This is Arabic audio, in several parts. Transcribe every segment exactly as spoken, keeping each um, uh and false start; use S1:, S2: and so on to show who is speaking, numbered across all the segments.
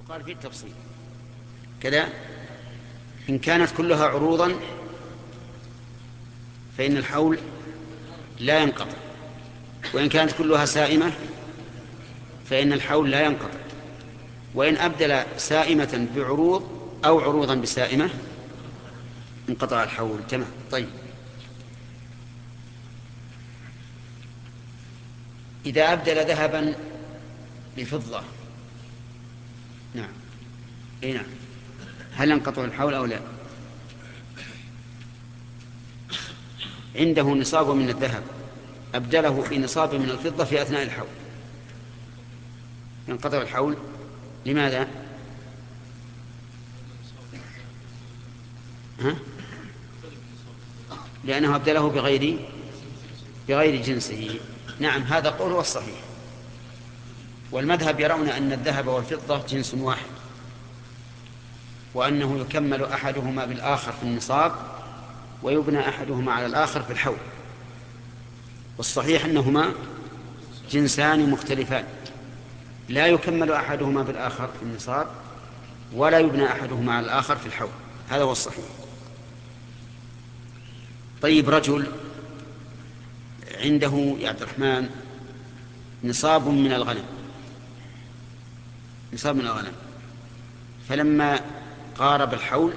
S1: يقال فيه التفصيل كذا. إن كانت كلها عروضا فإن الحول لا ينقطع، وإن كانت كلها سائمة فإن الحول لا ينقطع، وإن أبدل سائمة بعروض أو عروضا بسائمة انقطع الحول. تمام. طيب، إذا أبدل ذهبا بفضة، نعم أي نعم، هل ينقطع الحول أو لا؟ عنده نصاب من الذهب أبدله بنصاب من الفضة في أثناء الحول، ينقطع الحول. لماذا؟ ها؟ لأنه أبدله بغير بغير جنسه. نعم، هذا قول هو الصحيح، والمذهب يرون أن الذهب والفضة جنس واحد، وأنه يكمل أحدهما بالآخر في النصاب ويبنى أحدهما على الآخر في الحول، والصحيح أنهما جنسان مختلفان لا يكمل أحدهما بالآخر في النصاب ولا يبنى أحدهما على الآخر في الحول، هذا هو الصحيح. طيب، رجل عنده يا عبد الرحمن نصاب من الغنم، نصاب من الغنم، فلما قارب الحول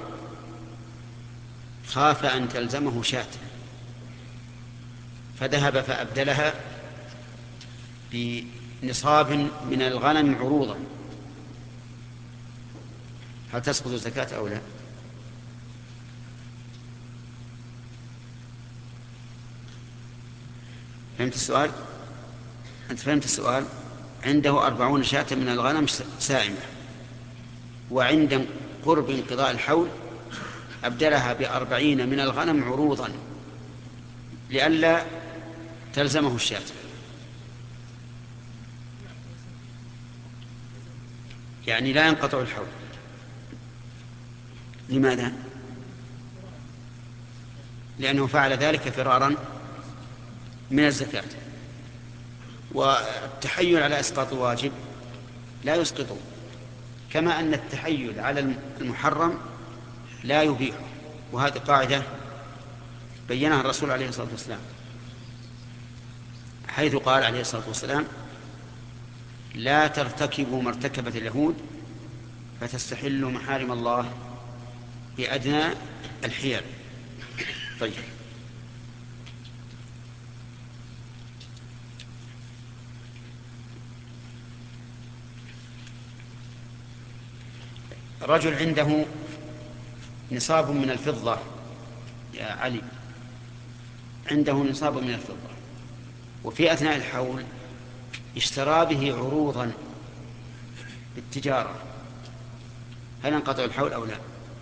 S1: خاف أن تلزمه شاة، فذهب فأبدلها بنصاب من الغنم عروضا، هل تسقط الزكاة أو لا؟ فهمت السؤال؟ أنت فهمت السؤال؟ عنده أربعون شاة من الغنم سائمة، وعند قرب انقضاء الحول أبدلها بأربعين من الغنم عروضا لئلا تلزمه الشاة. يعني لا ينقطع الحول. لماذا؟ لأنه فعل ذلك فرارا من الزكاة، والتحيل على إسقاط الواجب لا يسقطه، كما أن التحيل على المحرم لا يبيحه، وهذه قاعدة بينها الرسول عليه الصلاة والسلام، حيث قال عليه الصلاة والسلام: لا ترتكبوا ما ارتكبت اليهود فتستحلوا محارم الله بأدنى الحيل. طيب، رجل عنده نصاب من الفضة، يا علي، عنده نصاب من الفضة، وفي أثناء الحول اشترى به عروضا بالتجارة، هل ينقطع الحول أو لا؟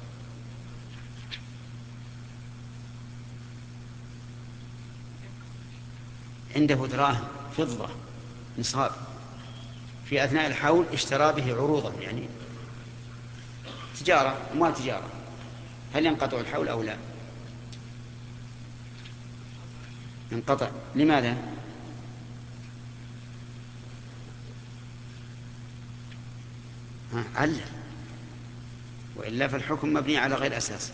S1: عنده دراهم فضة نصاب، في أثناء الحول اشترى به عروضا، يعني تجارة، أموال تجارة، هل ينقطع الحول أو لا؟ ينقطع. لماذا؟ ها علّ، وإلا فالحكم مبني على غير أساس.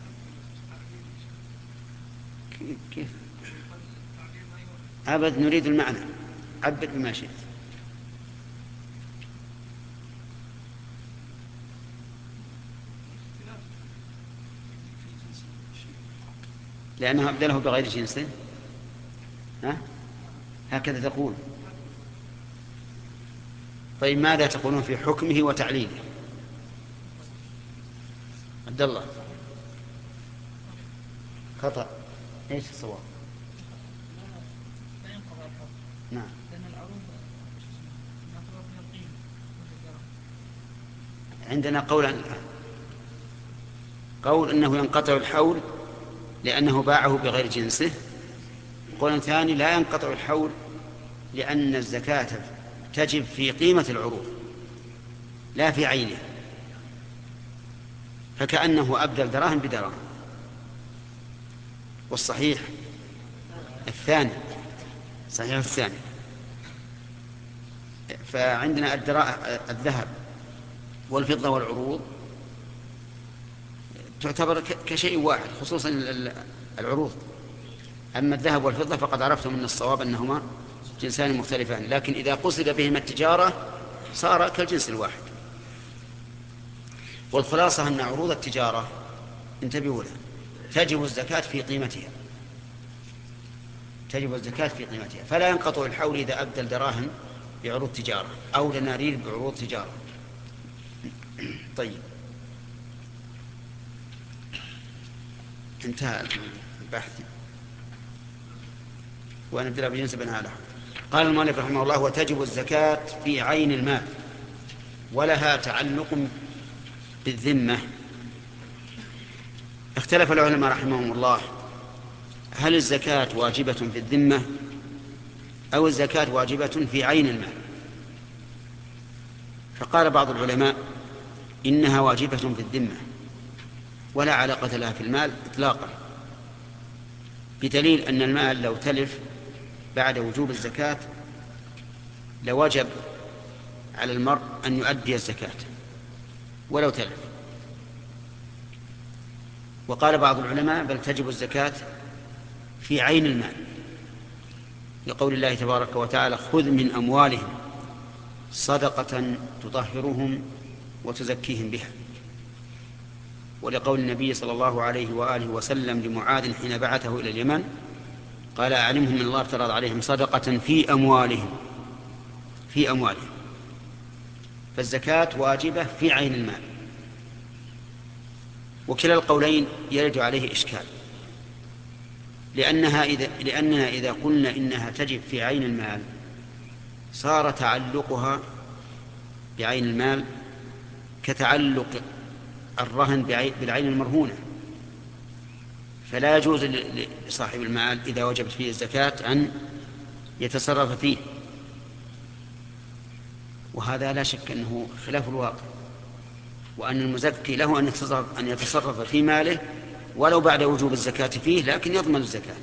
S1: كيف؟ أبد، نريد المعنى، عبر بما شئت. لأنه أبدله بغير جنسه، ها؟ هكذا تقول. طيب، ماذا تقولون في حكمه وتعليله؟ عبد الله. خطأ. ايش الصواب؟ نعم، عندنا قول قول انه ينقطع الحول لأنه باعه بغير جنسه، قول ثاني لا ينقطع الحول لأن الزكاة تجب في قيمة العروض لا في عينه، فكأنه أبدل دراهم بدراهم. والصحيح الثاني، صحيح الثاني. فعندنا الذهب والفضة والعروض تعتبر كشيء واحد، خصوصا العروض. أما الذهب والفضة فقد عرفتم من الصواب أنهما جنسان مختلفان، لكن إذا قصد بهما التجارة صار كالجنس الواحد. والخلاصة أن عروض التجارة انتبهوا لها تجب الزكاة في قيمتها، تجب الزكاة في قيمتها، فلا ينقطع الحول إذا أبدل دراهم بعروض تجارة أو دنانير بعروض تجارة. طيب، انتهى البحث ونبدأ بجنس بناء له. قال المؤلف رحمه الله: وتجب الزكاة في عين المال ولها تعلق بالذمة. اختلف العلماء رحمهم الله هل الزكاة واجبة في الذمة أو الزكاة واجبة في عين المال. فقال بعض العلماء إنها واجبة في الذمة ولا علاقة لها في المال إطلاقا، بدليل أن المال لو تلف بعد وجوب الزكاة لوجب على المرء أن يؤدي الزكاة ولو تلف. وقال بعض العلماء بل تجب الزكاة في عين المال، لقول الله تبارك وتعالى: خذ من أموالهم صدقة تطهرهم وتزكيهم بها. ولقول النبي صلى الله عليه وآله وسلم لمعاذ حين بعثه إلى اليمن قال: أعلمهم من الله افترض عليهم صدقة في أموالهم في أموالهم. فالزكاة واجبة في عين المال، وكلا القولين يرد عليه إشكال، لأنها إذا لأننا إذا قلنا إنها تجب في عين المال صار تعلقها بعين المال كتعلق الرهن بالعين المرهونة، فلا يجوز لصاحب المال إذا وجبت فيه الزكاة أن يتصرف فيه، وهذا لا شك أنه خلاف الواقع، وأن المزكي له أن يتصرف, أن يتصرف في ماله ولو بعد وجوب الزكاة فيه، لكن يضمن الزكاة.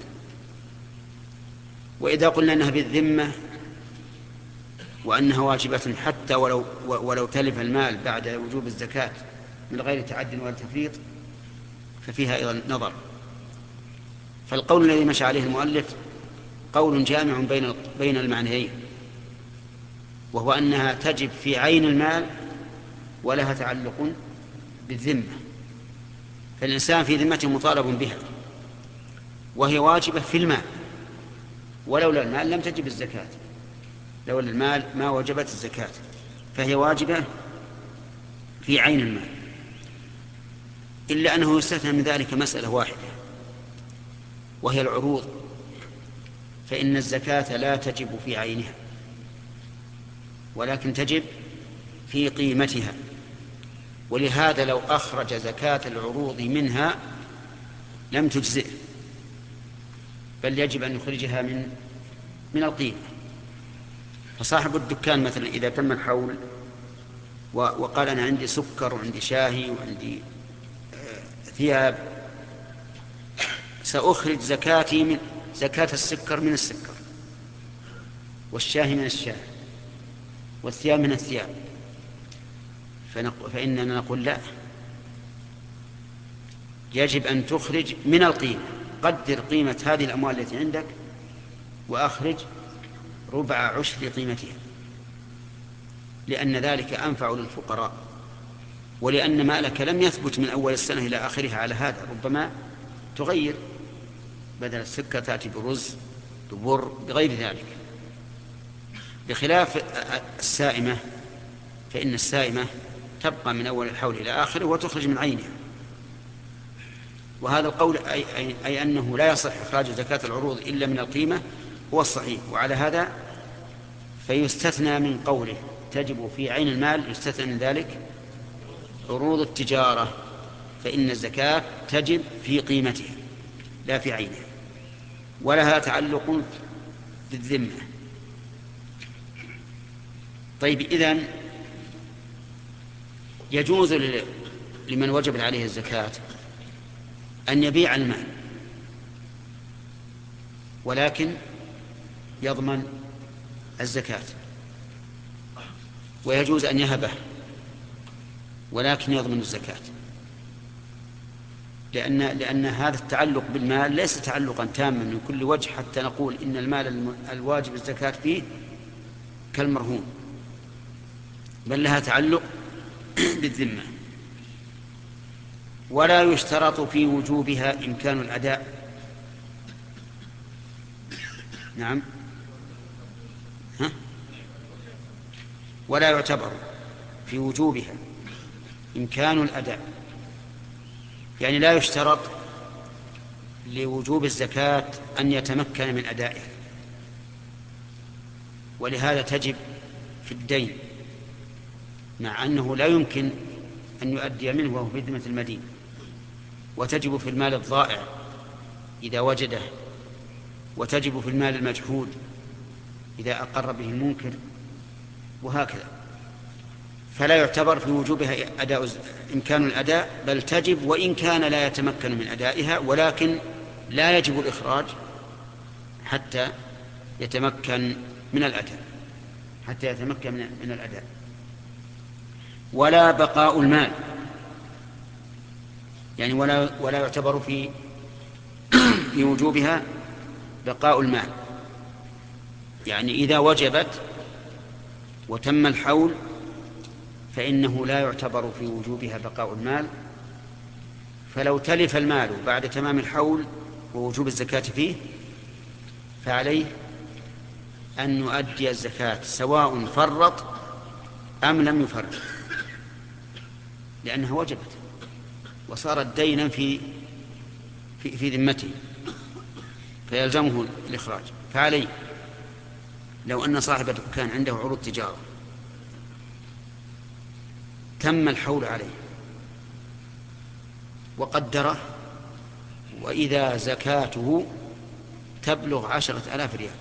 S1: وإذا قلنا أنها بالذمة وأنها واجبة حتى ولو, ولو تلف المال بعد وجوب الزكاة من غير تعد ولا تفريط ففيها أيضا نظر. فالقول الذي مشى عليه المؤلف قول جامع بين بين المعنيين، وهو أنها تجب في عين المال ولها تعلق بالذمة، فالإنسان في ذمته مطالب بها، وهي واجبة في المال، ولولا المال لم تجب الزكاة، لولا المال ما وجبت الزكاة، فهي واجبة في عين المال، إلا أنه يستثنى من ذلك مسألة واحدة وهي العروض، فإن الزكاة لا تجب في عينها ولكن تجب في قيمتها، ولهذا لو أخرج زكاة العروض منها لم تجزئ، بل يجب أن يخرجها من من القيمة. فصاحب الدكان مثلا إذا تم الحول وقال أنا عندي سكر وعندي شاهي وعندي ثياب، سأخرج زكاتي من زكاة السكر من السكر، والشاهي من الشاهي، والثياب من الثياب، فإننا نقول لا، يجب أن تخرج من القيمة، قدر قيمة هذه الأموال التي عندك وأخرج ربع عشر قيمتها، لأن ذلك أنفع للفقراء، ولأن مالك لم يثبت من أول السنة إلى آخرها على هذا، ربما تغير، بدل السكر تأتي برز ببر بغير ذلك، بخلاف السائمة، فإن السائمة تبقى من أول الحول إلى آخره وتخرج من عينها. وهذا القول أي, أي, أي أنه لا يصح إخراج زكاة العروض إلا من القيمة هو الصحيح، وعلى هذا فيستثنى من قوله تجب في عين المال، يستثنى من ذلك عروض التجارة، فإن الزكاة تجب في قيمتها لا في عينها، ولها تعلق بالذمة. طيب، إذن يجوز لمن وجب عليه الزكاة أن يبيع المال ولكن يضمن الزكاة، ويجوز أن يهبه ولكن يضمن الزكاة، لأن لأن هذا التعلق بالمال ليس تعلقا تاما من كل وجه حتى نقول إن المال الواجب الزكاة فيه كالمرهون، بل لها تعلق بالذمة. ولا يشترط في وجوبها إمكان الأداء. نعم. ها؟ ولا يعتبر في وجوبها إمكان الأداء، يعني لا يشترط لوجوب الزكاة أن يتمكن من أدائها، ولهذا تجب في الدين مع أنه لا يمكن أن يؤدي منه وهو في ذمة المدين، وتجب في المال الضائع إذا وجده، وتجب في المال المجهود إذا أقر به المنكر، وهكذا. فلا يعتبر في وجوبها أداء إمكان الأداء، بل تجب وإن كان لا يتمكن من أدائها، ولكن لا يجب الإخراج حتى يتمكن من الأداء حتى يتمكن من الأداء. ولا بقاء المال، يعني ولا ولا يعتبر في في وجوبها بقاء المال، يعني إذا وجبت وتم الحول فإنه لا يعتبر في وجوبها بقاء المال. فلو تلف المال بعد تمام الحول ووجوب الزكاة فيه فعليه أن يؤدي الزكاة سواء فرط أم لم يفرط، لأنها وجبت وصارت دينا في في, في ذمته فيلزمه الإخراج. فعليه لو أن صاحب دكان عنده عروض تجارة تم الحول عليه وقدره، وإذا زكاته تبلغ عشرة آلاف ريال،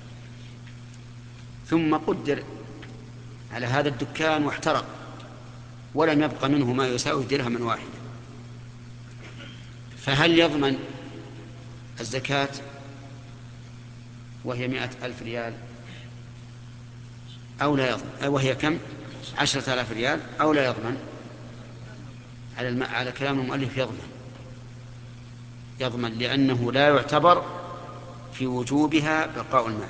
S1: ثم قدر على هذا الدكان واحترق ولم يبق منه ما يساوي درهما واحدا، فهل يضمن الزكاة وهي مئة ألف ريال أو لا يضمن؟ وهي كم؟ عشرة آلاف ريال أو لا يضمن؟ على, الم... على كلام المؤلف يضمن يضمن لأنه لا يعتبر في وجوبها بقاء المال.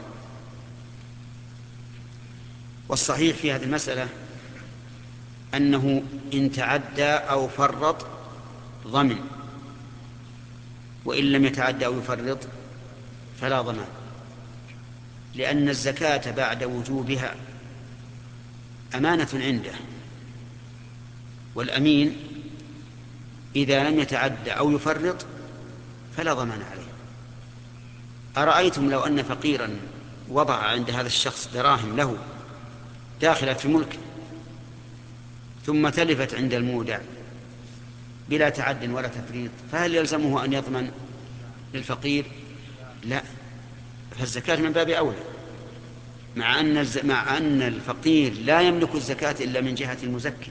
S1: والصحيح في هذه المسألة أنه إن تعدى أو فرط ضمن، وإن لم يتعدى أو يفرط فلا ضمان، لأن الزكاة بعد وجوبها أمانة عنده، والأمين إذا لم يتعدى أو يفرط فلا ضمان عليه. أرأيتم لو أن فقيرا وضع عند هذا الشخص دراهم له داخلة في ملك ثم تلفت عند المودع بلا تعد ولا تفريط، فهل يلزمه أن يضمن للفقير؟ لا، فالزكاة من باب أولى، مع أن, الز... مع أن الفقير لا يملك الزكاة إلا من جهة المزكي،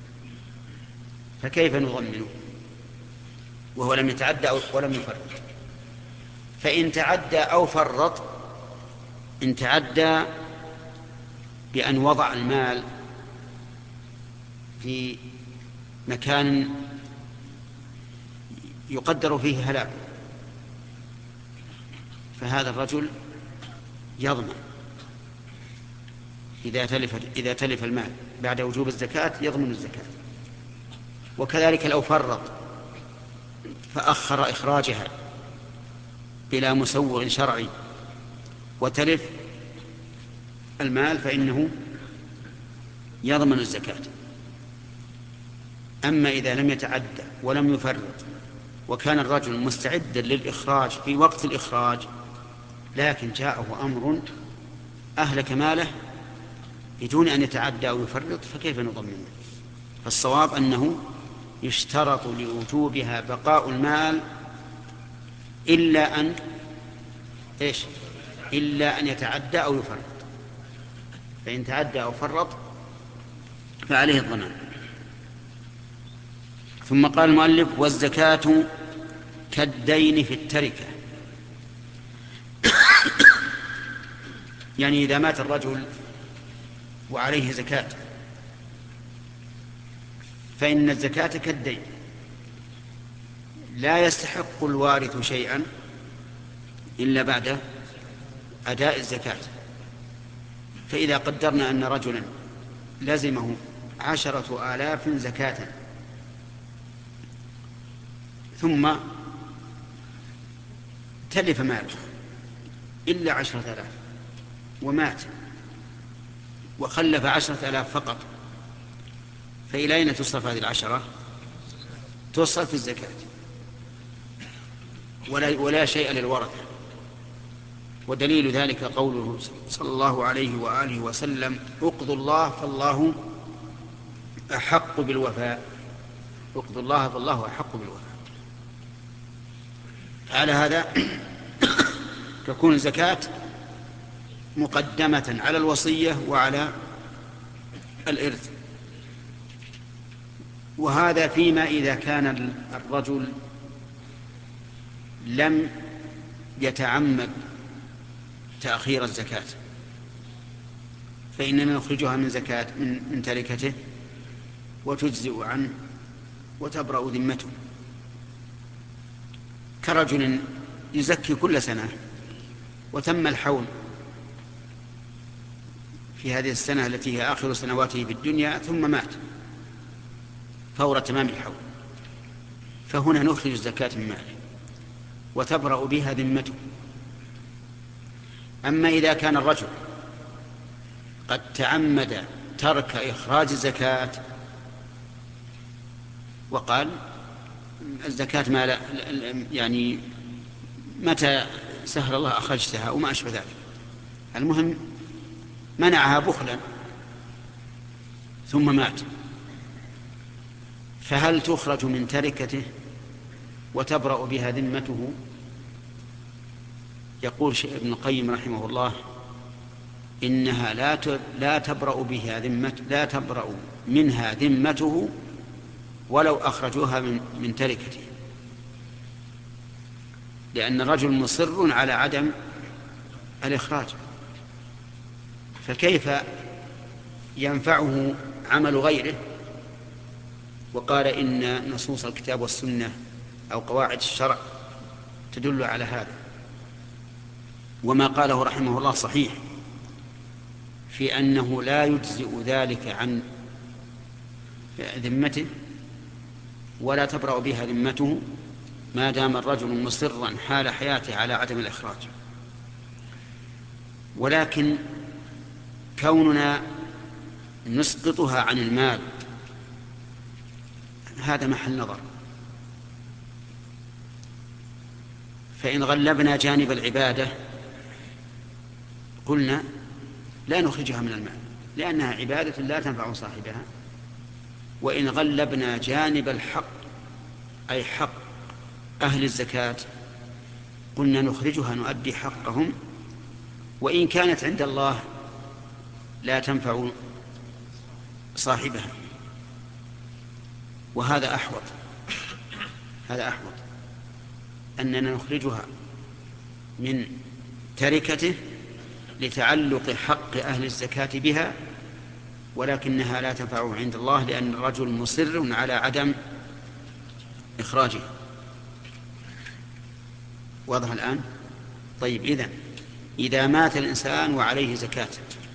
S1: فكيف نضمنه وهو لم يتعدى ولم يفرط؟ فإن تعدى أو فرط، إن تعدى بأن وضع المال في مكان يقدر فيه هلاك، فهذا الرجل يضمن إذا تلف, إذا تلف المال بعد وجوب الزكاة يضمن الزكاة. وكذلك لو فرط فأخر إخراجها بلا مسوغ شرعي وتلف المال فإنه يضمن الزكاة. أما إذا لم يتعدى ولم يفرط وكان الرجل مستعدا للإخراج في وقت الإخراج لكن جاءه أمر أهلك ماله بدون أن يتعدى أو يفرط، فكيف نضمنه؟ فالصواب أنه يشترط لوجوبها بقاء المال إلا أن إيش؟ إلا أن يتعدى أو يفرط، فإن تعدى أو فرط فعليه الضمان. ثم قال المؤلف: والزكاة كالدين في التركة. يعني إذا مات الرجل وعليه زكاة فإن الزكاة كالدين، لا يستحق الوارث شيئا إلا بعد أداء الزكاة. فإذا قدرنا أن رجلا لزمه عشرة آلاف زكاة ثم تلف ماله إلا عشرة آلاف ومات وخلف عشرة آلاف فقط، فإلى أين تصرف هذه العشرة؟ تصرف في الزكاة، ولا, ولا شيء للورثة. ودليل ذلك قوله صلى الله عليه وآله وسلم: اقضوا الله فالله أحق بالوفاء. اقضوا الله فالله أحق بالوفاء. على هذا تكون الزكاة مقدمة على الوصية وعلى الإرث. وهذا فيما إذا كان الرجل لم يتعمد تأخير الزكاة، فإننا نخرجها من زكاة من, من تركته وتجزئ عنه وتبرأ ذمته، كرجل يزكي كل سنة وتم الحول في هذه السنة التي هي آخر سنواته في الدنيا ثم مات فور تمام الحول، فهنا نخرج الزكاة من ماله وتبرأ بها ذمته. أما إذا كان الرجل قد تعمد ترك إخراج الزكاة وقال الزكاة ما لا يعني متى سهل الله أخرجتها وما أشبه ذلك، المهم منعها بخلا ثم مات، فهل تخرج من تركته وتبرأ بها ذمته؟ يقول شيخ ابن القيم رحمه الله: إنها لا لا تبرأ بها ذمة لا تبرأ منها ذمته ولو أخرجوها من من تركته، لأن الرجل مصر على عدم الإخراج، فكيف ينفعه عمل غيره؟ وقال إن نصوص الكتاب والسنة أو قواعد الشرع تدل على هذا. وما قاله رحمه الله صحيح في أنه لا يجزئ ذلك عن ذمته ولا تبرأ بها ذمته ما دام الرجل مصرا حال حياته على عدم الإخراج. ولكن كوننا نسقطها عن المال هذا محل نظر. فإن غلبنا جانب العبادة قلنا لا نخرجها من المال لأنها عبادة لا تنفع صاحبها، وإن غلبنا جانب الحق أي حق أهل الزكاة قلنا نخرجها نؤدي حقهم، وإن كانت عند الله لا تنفع صاحبها. وهذا أحوط، هذا أحوط أننا نخرجها من تركته لتعلق حق أهل الزكاة بها، ولكنها لا تنفعه عند الله لأن الرجل مصر على عدم إخراجها. واضح الآن؟ طيب، إذن إذا مات الإنسان وعليه زكاة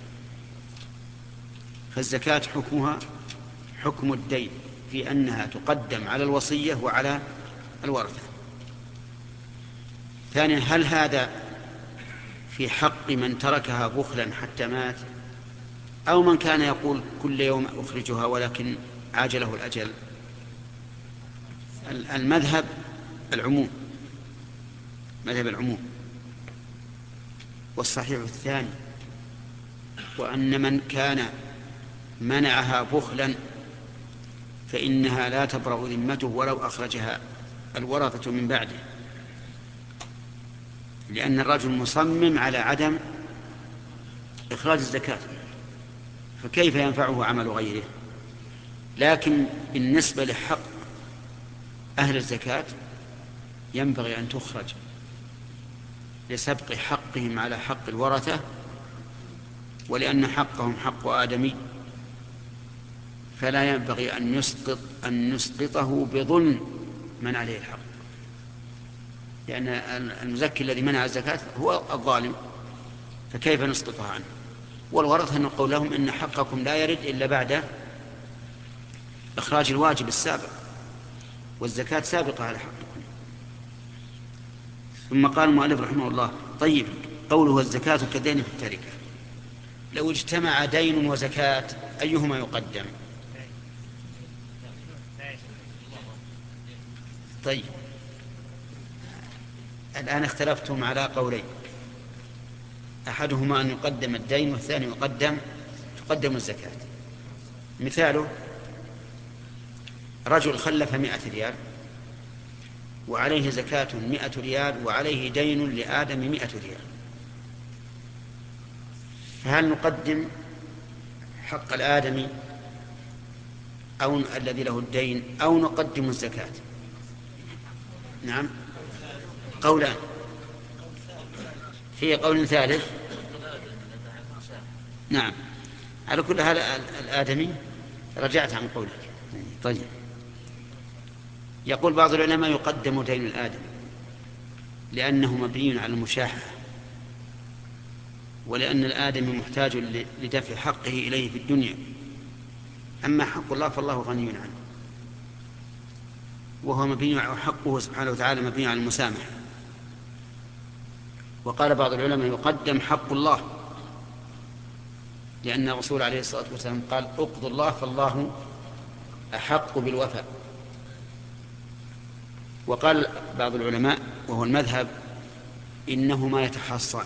S1: فالزكاة حكمها حكم الدين في أنها تقدم على الوصية وعلى الورثة. ثانيا، هل هذا في حق من تركها بخلا حتى مات أو من كان يقول كل يوم أخرجها ولكن عاجله الأجل؟ المذهب العموم، مذهب العموم، والصحيح الثاني، وأن من كان منعها بخلا فإنها لا تبرأ ذمته ولو أخرجها الورثة من بعده، لأن الرجل مصمم على عدم إخراج الزكاة، فكيف ينفعه عمل غيره؟ لكن بالنسبة لحق أهل الزكاة ينبغي أن تخرج لسبق حقهم على حق الورثة، ولأن حقهم حق آدمي فلا ينبغي أن يسقط أن يسقطه بظلم من عليه الحق، لأن المزكي الذي منع الزكاة هو الظالم، فكيف نسقطها عنه؟ والورثة أن نقول لهم إن حقكم لا يرد إلا بعد إخراج الواجب السابق، والزكاة سابقة على حقكم. ثم قال المؤلف رحمه الله: طيب، قوله الزكاة كالدين في التركة، لو اجتمع دين وزكاة أيهما يقدم؟ طيب، الآن اختلفتم على قولين، أحدهما أن يقدم الدين والثاني يقدم تقدم الزكاة. مثاله: رجل خلف مئة ريال وعليه زكاة مئة ريال وعليه دين لآدم مئة ريال، فهل نقدم حق الآدمي أو الذي له الدين أو نقدم الزكاة؟ نعم، قولان، في قول ثالث. نعم، على كل هذا الآدمي رجعت عن قولك. طيب، يقول بعض العلماء: يقدم دين الآدم لأنه مبني على المشاحة، ولأن الآدم محتاج لدفع حقه إليه في الدنيا، أما حق الله فالله غني عنه، وهو مبني على حقه سبحانه وتعالى مبني على المسامحة. وقال بعض العلماء: يقدم حق الله، لأن الرسول عليه الصلاة والسلام قال: اقضوا الله فالله أحق بالوفاء. وقال بعض العلماء وهو المذهب: إنهما يتحاصان،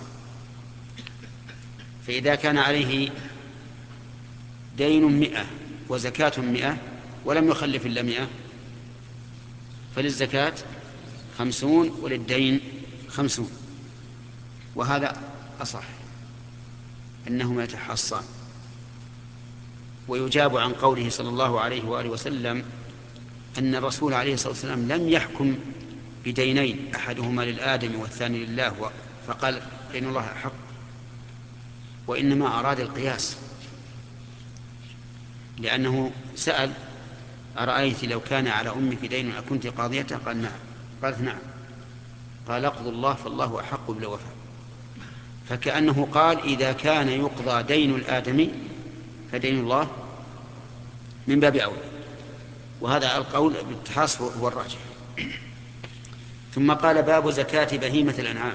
S1: فإذا كان عليه دين مئة وزكاة مئة ولم يخلف إلا مئة فللزكاة خمسون وللدين خمسون، وهذا أصح، إنهما يتحاصان. ويجاب عن قوله صلى الله عليه وآله وسلم أن الرسول عليه الصلاة والسلام لم يحكم بدينين أحدهما للآدم والثاني لله فقال دين الله أحق، وإنما أراد القياس، لأنه سأل: أرأيت لو كان على أمك دين أكنت قاضيته؟ قال: نعم. قالت: نعم. قال: اقضوا الله فالله أحق بالوفاء. فكأنه قال: إذا كان يقضى دين الآدمي فدين الله من باب أولى، وهذا القول بالتحاص هو الراجح. ثم قال: باب زكاة بهيمة الأنعام.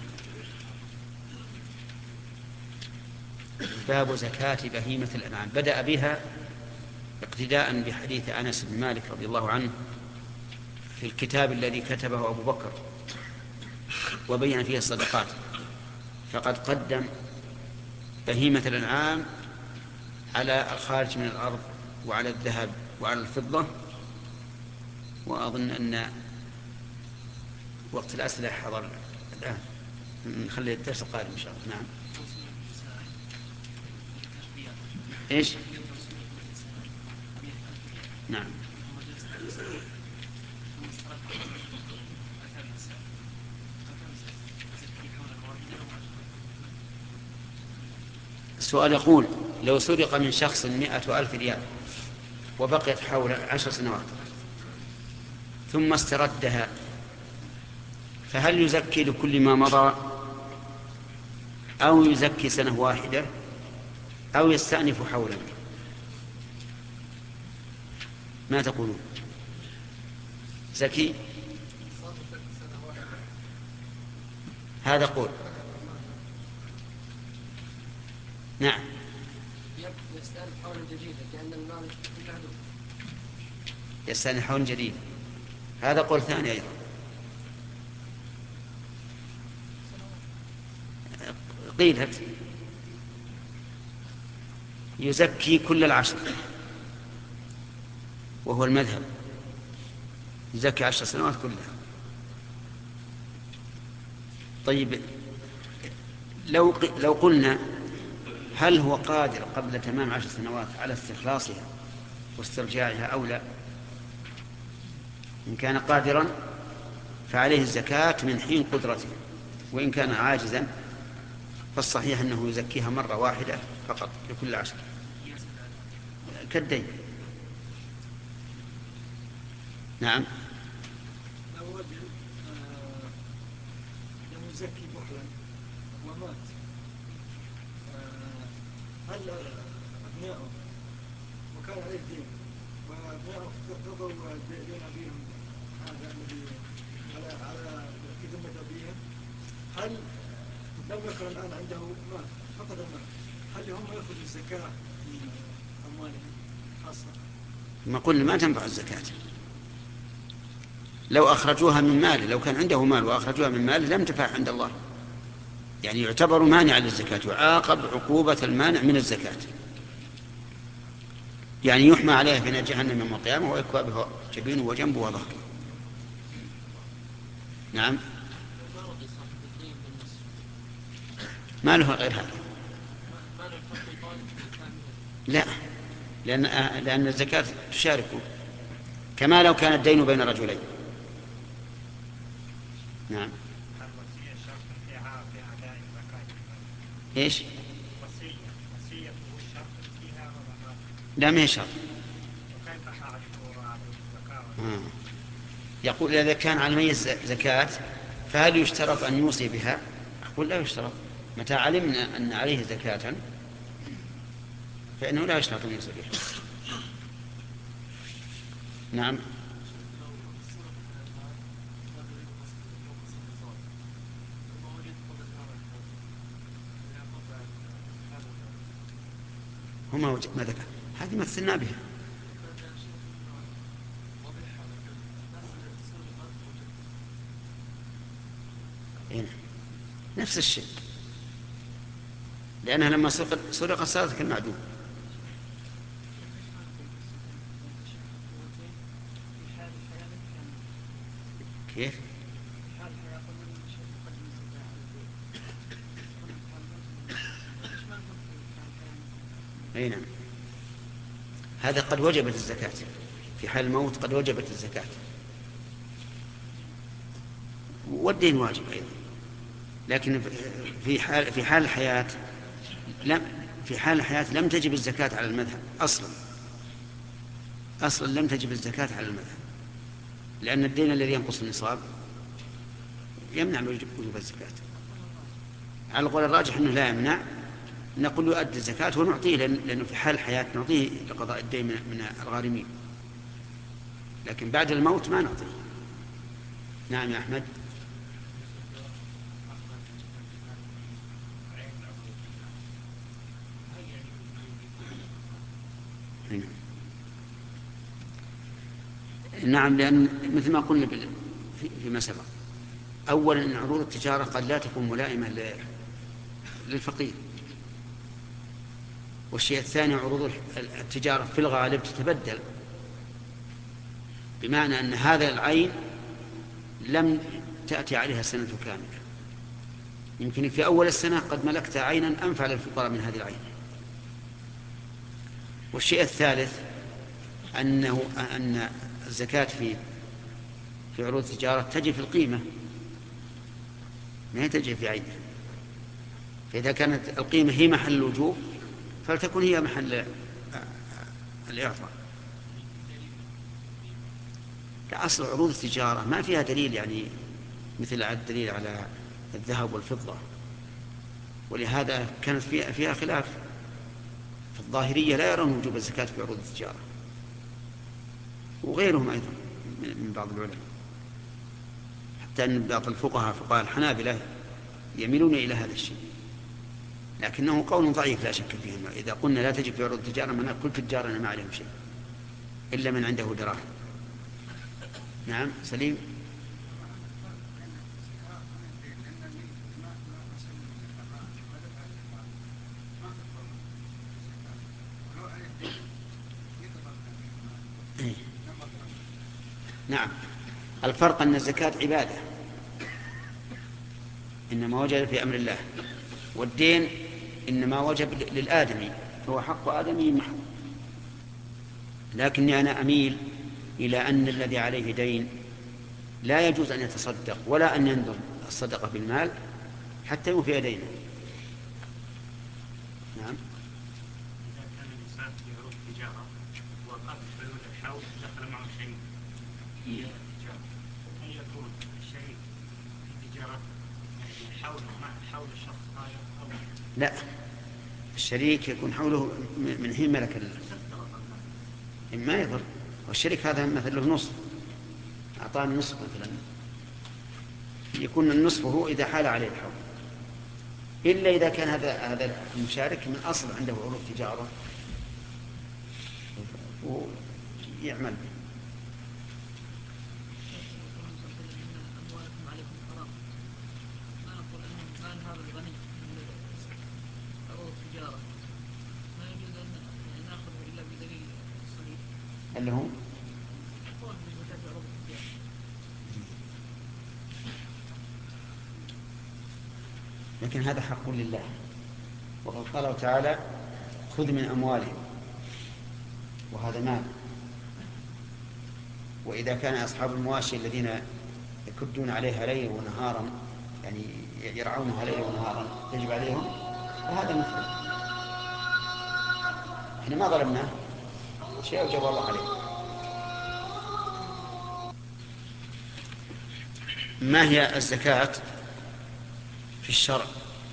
S1: باب زكاة بهيمة الأنعام بدأ بها اقتداء بحديث أنس بن مالك رضي الله عنه في الكتاب الذي كتبه أبو بكر وبين فيه الصدقات، فقد قدم بهيمة الأنعام على الخارج من الأرض وعلى الذهب وعلى الفضة. وأظن أن وقت الأسئلة حضر الآن، نخلي الدرس القادم إن شاء الله. نعم. إيش؟ نعم. السؤال يقول: لو سرق من شخص مئة ألف ريال وبقيت حول عشر سنوات ثم استردها، فهل يزكي لكل ما مضى أو يزكي سنة واحدة أو يستأنف حولا؟ ما تقولون؟ زكي هذا قول. نعم.
S2: يستأنف حولا جديدا لأن المال يعدو.
S1: يستأنف حولا جديدا، هذا قول ثاني أيضا. قيلت يزكي كل العشر، وهو المذهب، يزكي عشر سنوات كلها. طيب، لو لو قلنا هل هو قادر قبل تمام عشر سنوات على استخلاصها واسترجاعها أو لا؟ إن كان قادرا فعليه الزكاة من حين قدرته، وإن كان عاجزا فالصحيح أنه يزكيها مرة واحدة فقط لكل عشر كالدين. نعم.
S3: لو رجل آه، لم يزكي بحلا ومات، آه، هل أبنائه وكان عليه دين وأبنائه اقتضوا دين أبيهم هذا الذي على على في ذمة أبيهم، هل لم يكن الآن عنده مال فقد المال، هل هم يأخذوا الزكاة من أموالهم خاصة؟
S1: ما قلنا ما تنفع الزكاة لو أخرجوها من ماله، لو كان عنده مال وأخرجوها من ماله لم تنفع عند الله، يعني يعتبر مانعا للزكاة، يعاقب عقوبة المانع من الزكاة، يعني يحمى عليه في نار جهنم يوم القيامة ويكوى به جبينه وجنبه وظهره. نعم. ما له غير هذا. لا، لأن لأن الزكاة تشاركه كما لو كان الدين بين رجلين. نعم. ايش؟ لا ما هي شرط. آه. يقول إذا كان على الميت زكاة فهل يشترط أن يوصي بها؟ أقول لا يشترط، متى علمنا أن عليه زكاة فإنه لا يشترط أن يوصي بها. نعم. هما ما ذكر هذه مثلنا بها. هنا. نفس الشيء، لأنها لما سرقت صارت كالمعدوم. كيف؟ أي نعم، هذا قد وجبت الزكاة في حال الموت، قد وجبت الزكاة، والدين واجب أيضا، لكن في حال في حال الحياة لم في حال الحياة لم تجب الزكاة على المذهب أصلا أصلا لم تجب الزكاة على المذهب، لأن الدين الذي ينقص النصاب يمنع من وجوب الزكاة. على القول الراجح أنه لا يمنع، نقول يؤدي الزكاة ونعطيه، لأنه في حال الحياة نعطيه لقضاء الدين من الغارمين، لكن بعد الموت ما نعطيه. نعم يا أحمد. نعم، لأن مثل ما قلنا فيما سبق، أولا أن عروض التجارة قد لا تكون ملائمة للفقير، والشيء الثاني عروض التجارة في الغالب تتبدل، بمعنى أن هذا العين لم تأتي عليها سنة كاملة، يمكن في أول السنة قد ملكت عينا أنفع للفقراء من هذه العين. والشيء الثالث أنه أن الزكاة في في عروض التجارة تجي في القيمة، ما تجي في عينها، فإذا كانت القيمة هي محل الوجوب فلتكن هي محل الإعطاء. أصل عروض التجارة ما فيها دليل، يعني مثل الدليل على الذهب والفضة، ولهذا كانت فيها, فيها خلاف، فالظاهرية لا يرون وجوب الزكاة في عروض التجارة، وغيرهم أيضا من بعض العلماء، حتى أن بعض الفقهاء فقهاء الحنابلة يميلون إلى هذا الشيء، لكنه قول ضعيف لا شك فيه. إذا قلنا لا تجب في عروض التجارة من كل تجارنا ما عليهم شيء إلا من عنده دراهم. نعم سليم. نعم، الفرق أن الزكاة عبادة إنما وجب في أمر الله، والدين إنما وجب للآدمي، هو حق آدمي محض. لكني أنا أميل إلى أن الذي عليه دين لا يجوز أن يتصدق ولا أن ينذر الصدقة بالمال حتى يوفي دينه. نعم.
S4: إذا كان الإنسان في عروض تجارة وقف حلول الحول دخل معه شيء هي أن يكون الشريك في تجارته يعني حول حول الشخص هذا أو
S1: لا، الشريك يكون حوله من حين ملك ما يضر. والشريك هذا مثل له نصف، أعطاني نصف مثلا، يكون النصف هو إذا حال عليه الحول، إلا إذا كان هذا هذا المشارك من أصل عنده عروض تجارة ويعمل به. اللي هو لكن هذا حق لله، وقد قال تعالى خذ من أموالهم، وهذا مال. وإذا كان أصحاب المواشي الذين يكدون عليها ليلا ونهارا، يعني يرعونها ليلا ونهارا، يجب عليهم، فهذا مثل احنا ما ظلمناه شيء وجب الله عليه. ما هي الزكاة في الشرع؟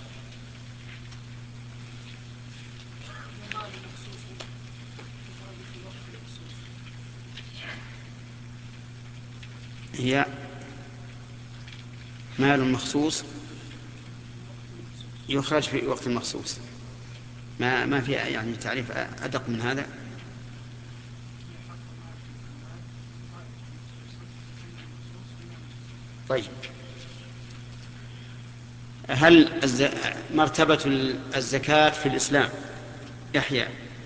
S1: هي مال مخصوص يخرج في وقت مخصوص، ما ما في يعني تعريف أدق من هذا. طيب، هل الز... مرتبة الزكاة في الإسلام يحيى؟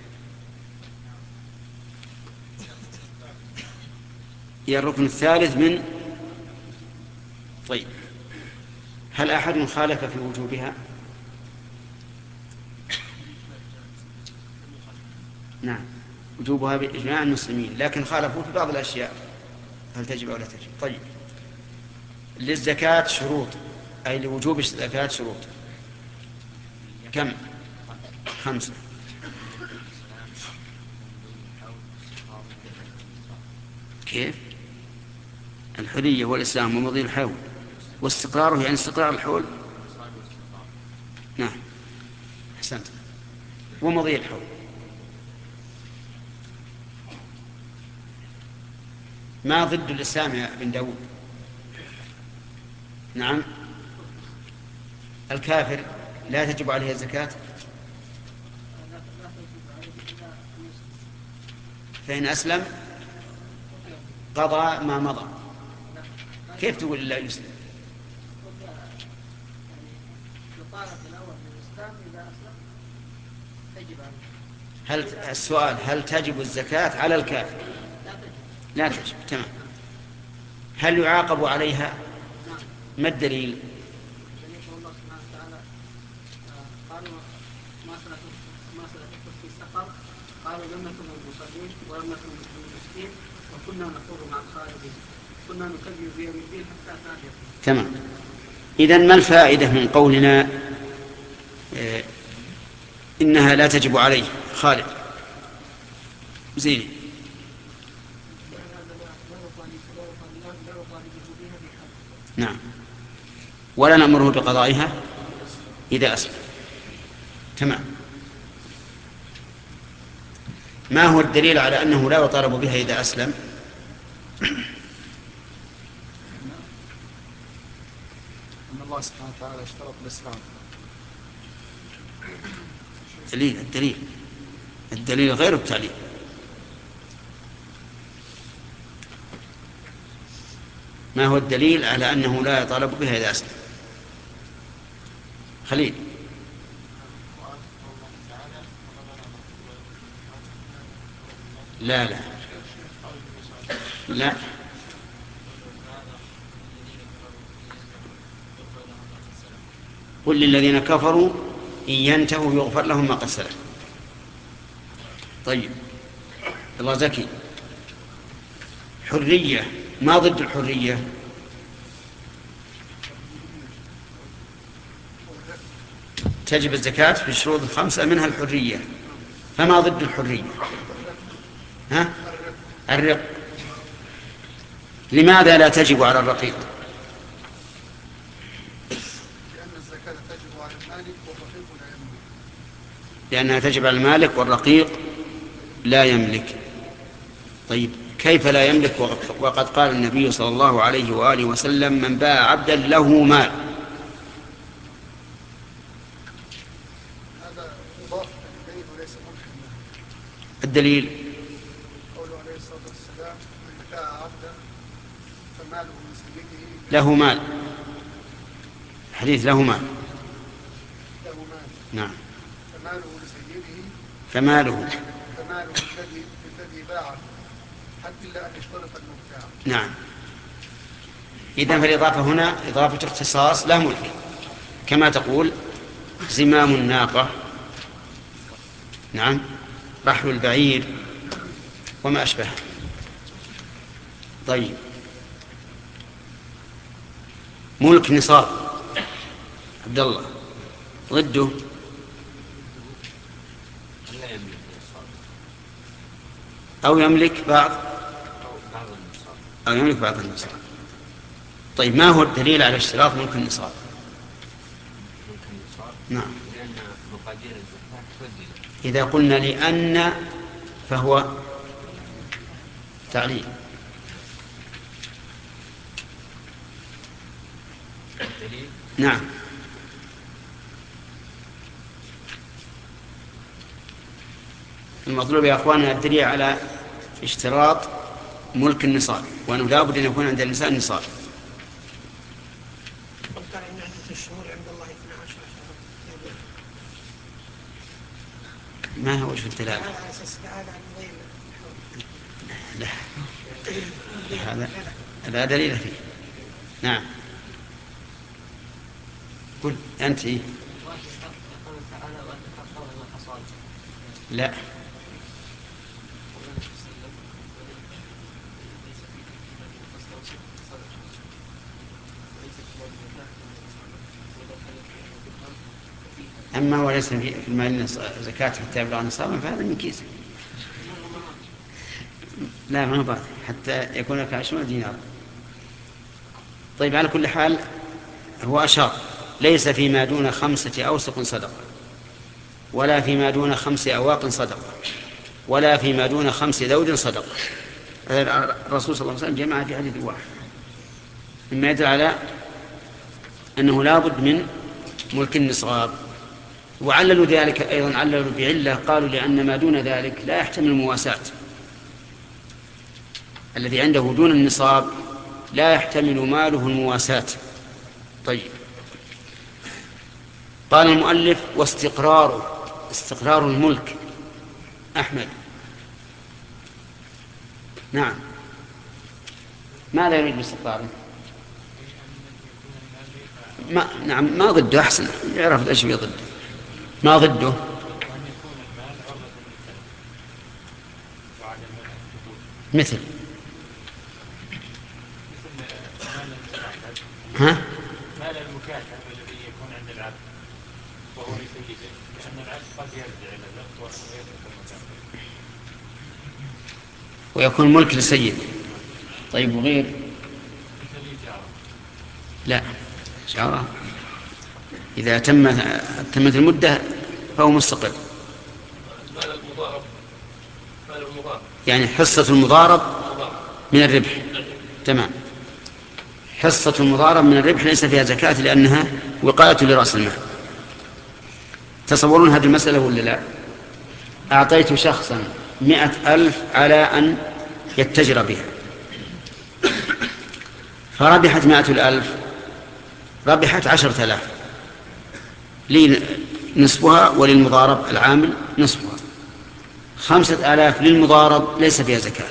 S1: هي الركن الثالث من. طيب، هل أحد خالف في وجوبها؟ نعم، وجوبها بإجماع المسلمين، لكن خالفوا في بعض الأشياء، هل تجب أو لا تجب. طيب، للزكاة شروط، أي لوجوب الزكاة شروط، كم؟ خمسة. كيف؟ الحرية والإسلام ومضي الحول واستقراره، يعني استقرار الحول. نعم، أحسنت. ومضي الحول. ما ضد الإسلام يا ابن داود؟ نعم، الكافر لا تجب عليه الزكاة، فإن أسلم قضى ما مضى. كيف تقول إلا يسلم؟ هل السؤال هل تجب الزكاة على الكافر؟ لا تجب. تمام. هل يعاقب عليها؟ ما الدليل؟
S2: الله سبحانه وتعالى قالوا ما سلكتكم ما سلكتكم في سقر، قالوا لم نكن من المصلين ولم نكن من المسكين وكنا نخوض مع الخالدين كنا نكذب بيوم الدين حتى أتانا اليقين.
S1: تمام. إذن ما الفائدة من قولنا إيه إنها لا تجب عليه؟ خالد زين. نعم، ولا نأمره بقضائها إذا أسلم. تمام. ما هو الدليل على أنه لا يطالب بها إذا أسلم؟
S3: أن الله سبحانه وتعالى اشترط الإسلام.
S1: دليل الدليل الدليل غير التعليل. ما هو الدليل على أنه لا يطالب بها إذا أسلم؟ خليل. لا لا لا قل للذين كفروا إن ينتهوا يغفر لهم ما قد سلف. طيب، الله زكي. حرية، ما ضد الحرية؟ تجب الزكاة في الشروط الخمسة منها الحرية، فما ضد الحرية؟ ها؟ الرق. لماذا لا تجب على الرقيق؟
S3: لأن الزكاة تجب على المالك والرقيق لا يملك.
S1: لأنها تجب على المالك والرقيق لا يملك. طيب كيف لا يملك وقد قال النبي صلى الله عليه وآله وسلم من باع عبدا له مال؟
S3: هذا مضاف إليه وليس ملكا.
S1: الدليل
S3: قوله عليه الصلاة والسلام من باع عبدا فماله لسيده
S1: له مال، حديث له مال.
S3: له مال.
S1: نعم.
S3: فماله لسيده
S1: فماله
S3: فماله الذي الذي باعه حتى إلا أن يشترط المبتاع.
S1: نعم. إذن فالإضافة هنا إضافة اختصاص لا ملك، كما تقول زمام الناقة، نعم، رحل البعير وما أشبه. طيب ملك نصاب عبد الله ضده أو يملك بعض أو يملك بعض النصاب. طيب ما هو الدليل على اشتراط ملك النصاب؟ نعم. إذا قلنا لأن فهو تعليل. نعم. المطلوب يا أخواننا الدليل على اشتراط ملك النصاب، وأنه لا بد أن يكون عند الإنسان نصاب.
S5: قال إن عدة الشهور عند الله اثنا عشر شهرا.
S1: ما هو وجه الدلالة؟
S5: على أساس هذا عن غير
S1: لا هذا لا دليل فيه. نعم. قل أنت إيه؟ لا أما وليس في المال زكاة حتى يبلغ نصابا فهذا من كيس. لا ما بعد حتى يكون لك عشرون دينار. طيب على كل حال هو أشار ليس فيما دون خمسة أوسق صدقة، ولا فيما دون خمس أواق صدقة، ولا فيما دون خمس ذود صدقة. الرسول صلى الله عليه وسلم جمع في حديث واحد، مما يدل على أنه لا بد من ملك النصاب. وعللوا ذلك أيضا، عللوا بعلة، قالوا لأن ما دون ذلك لا يحتمل المواساة. الذي عنده دون النصاب لا يحتمل ماله المواساة. طيب قال المؤلف واستقراره، استقرار الملك. أحمد نعم، ماذا يريد باستقراره؟ ما نعم ما ضده، أحسن يعرف ايش ضده. ما ضده مثل ها
S4: مال المكاتب الذي يكون عند العبد وهو لسيده، لأن العبد قد يرجع إلى الوقت ويترك المكاتب
S1: ويكون ملك لسيد. طيب وغير؟ لا شعره إذا تمت تمت المدة فهو مستقل.
S6: مال المضارب، مال المضارب
S1: يعني حصة المضارب من الربح. تمام. حصة المضارب من الربح ليس فيها زكاة لأنها وقاية لرأس المال. تصورون هذه المسألة ولا لا؟ أعطيت شخصا مئة ألف على أن يتجر بها، فربحت مئة الألف، ربحت عشرة آلاف، لي نصفها وللمضارب العامل نصفها. خمسة آلاف للمضارب ليس فيها زكاة.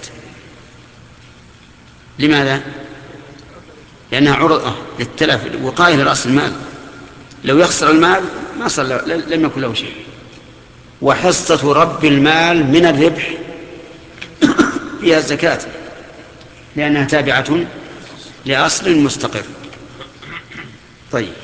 S1: لماذا؟ لأنها عرضة للتلف، وقاية لرأس المال. لو يخسر المال ما صار لم يكن له شيء. وحصة رب المال من الربح فيها الزكاة لأنها تابعة لأصل مستقر. طيب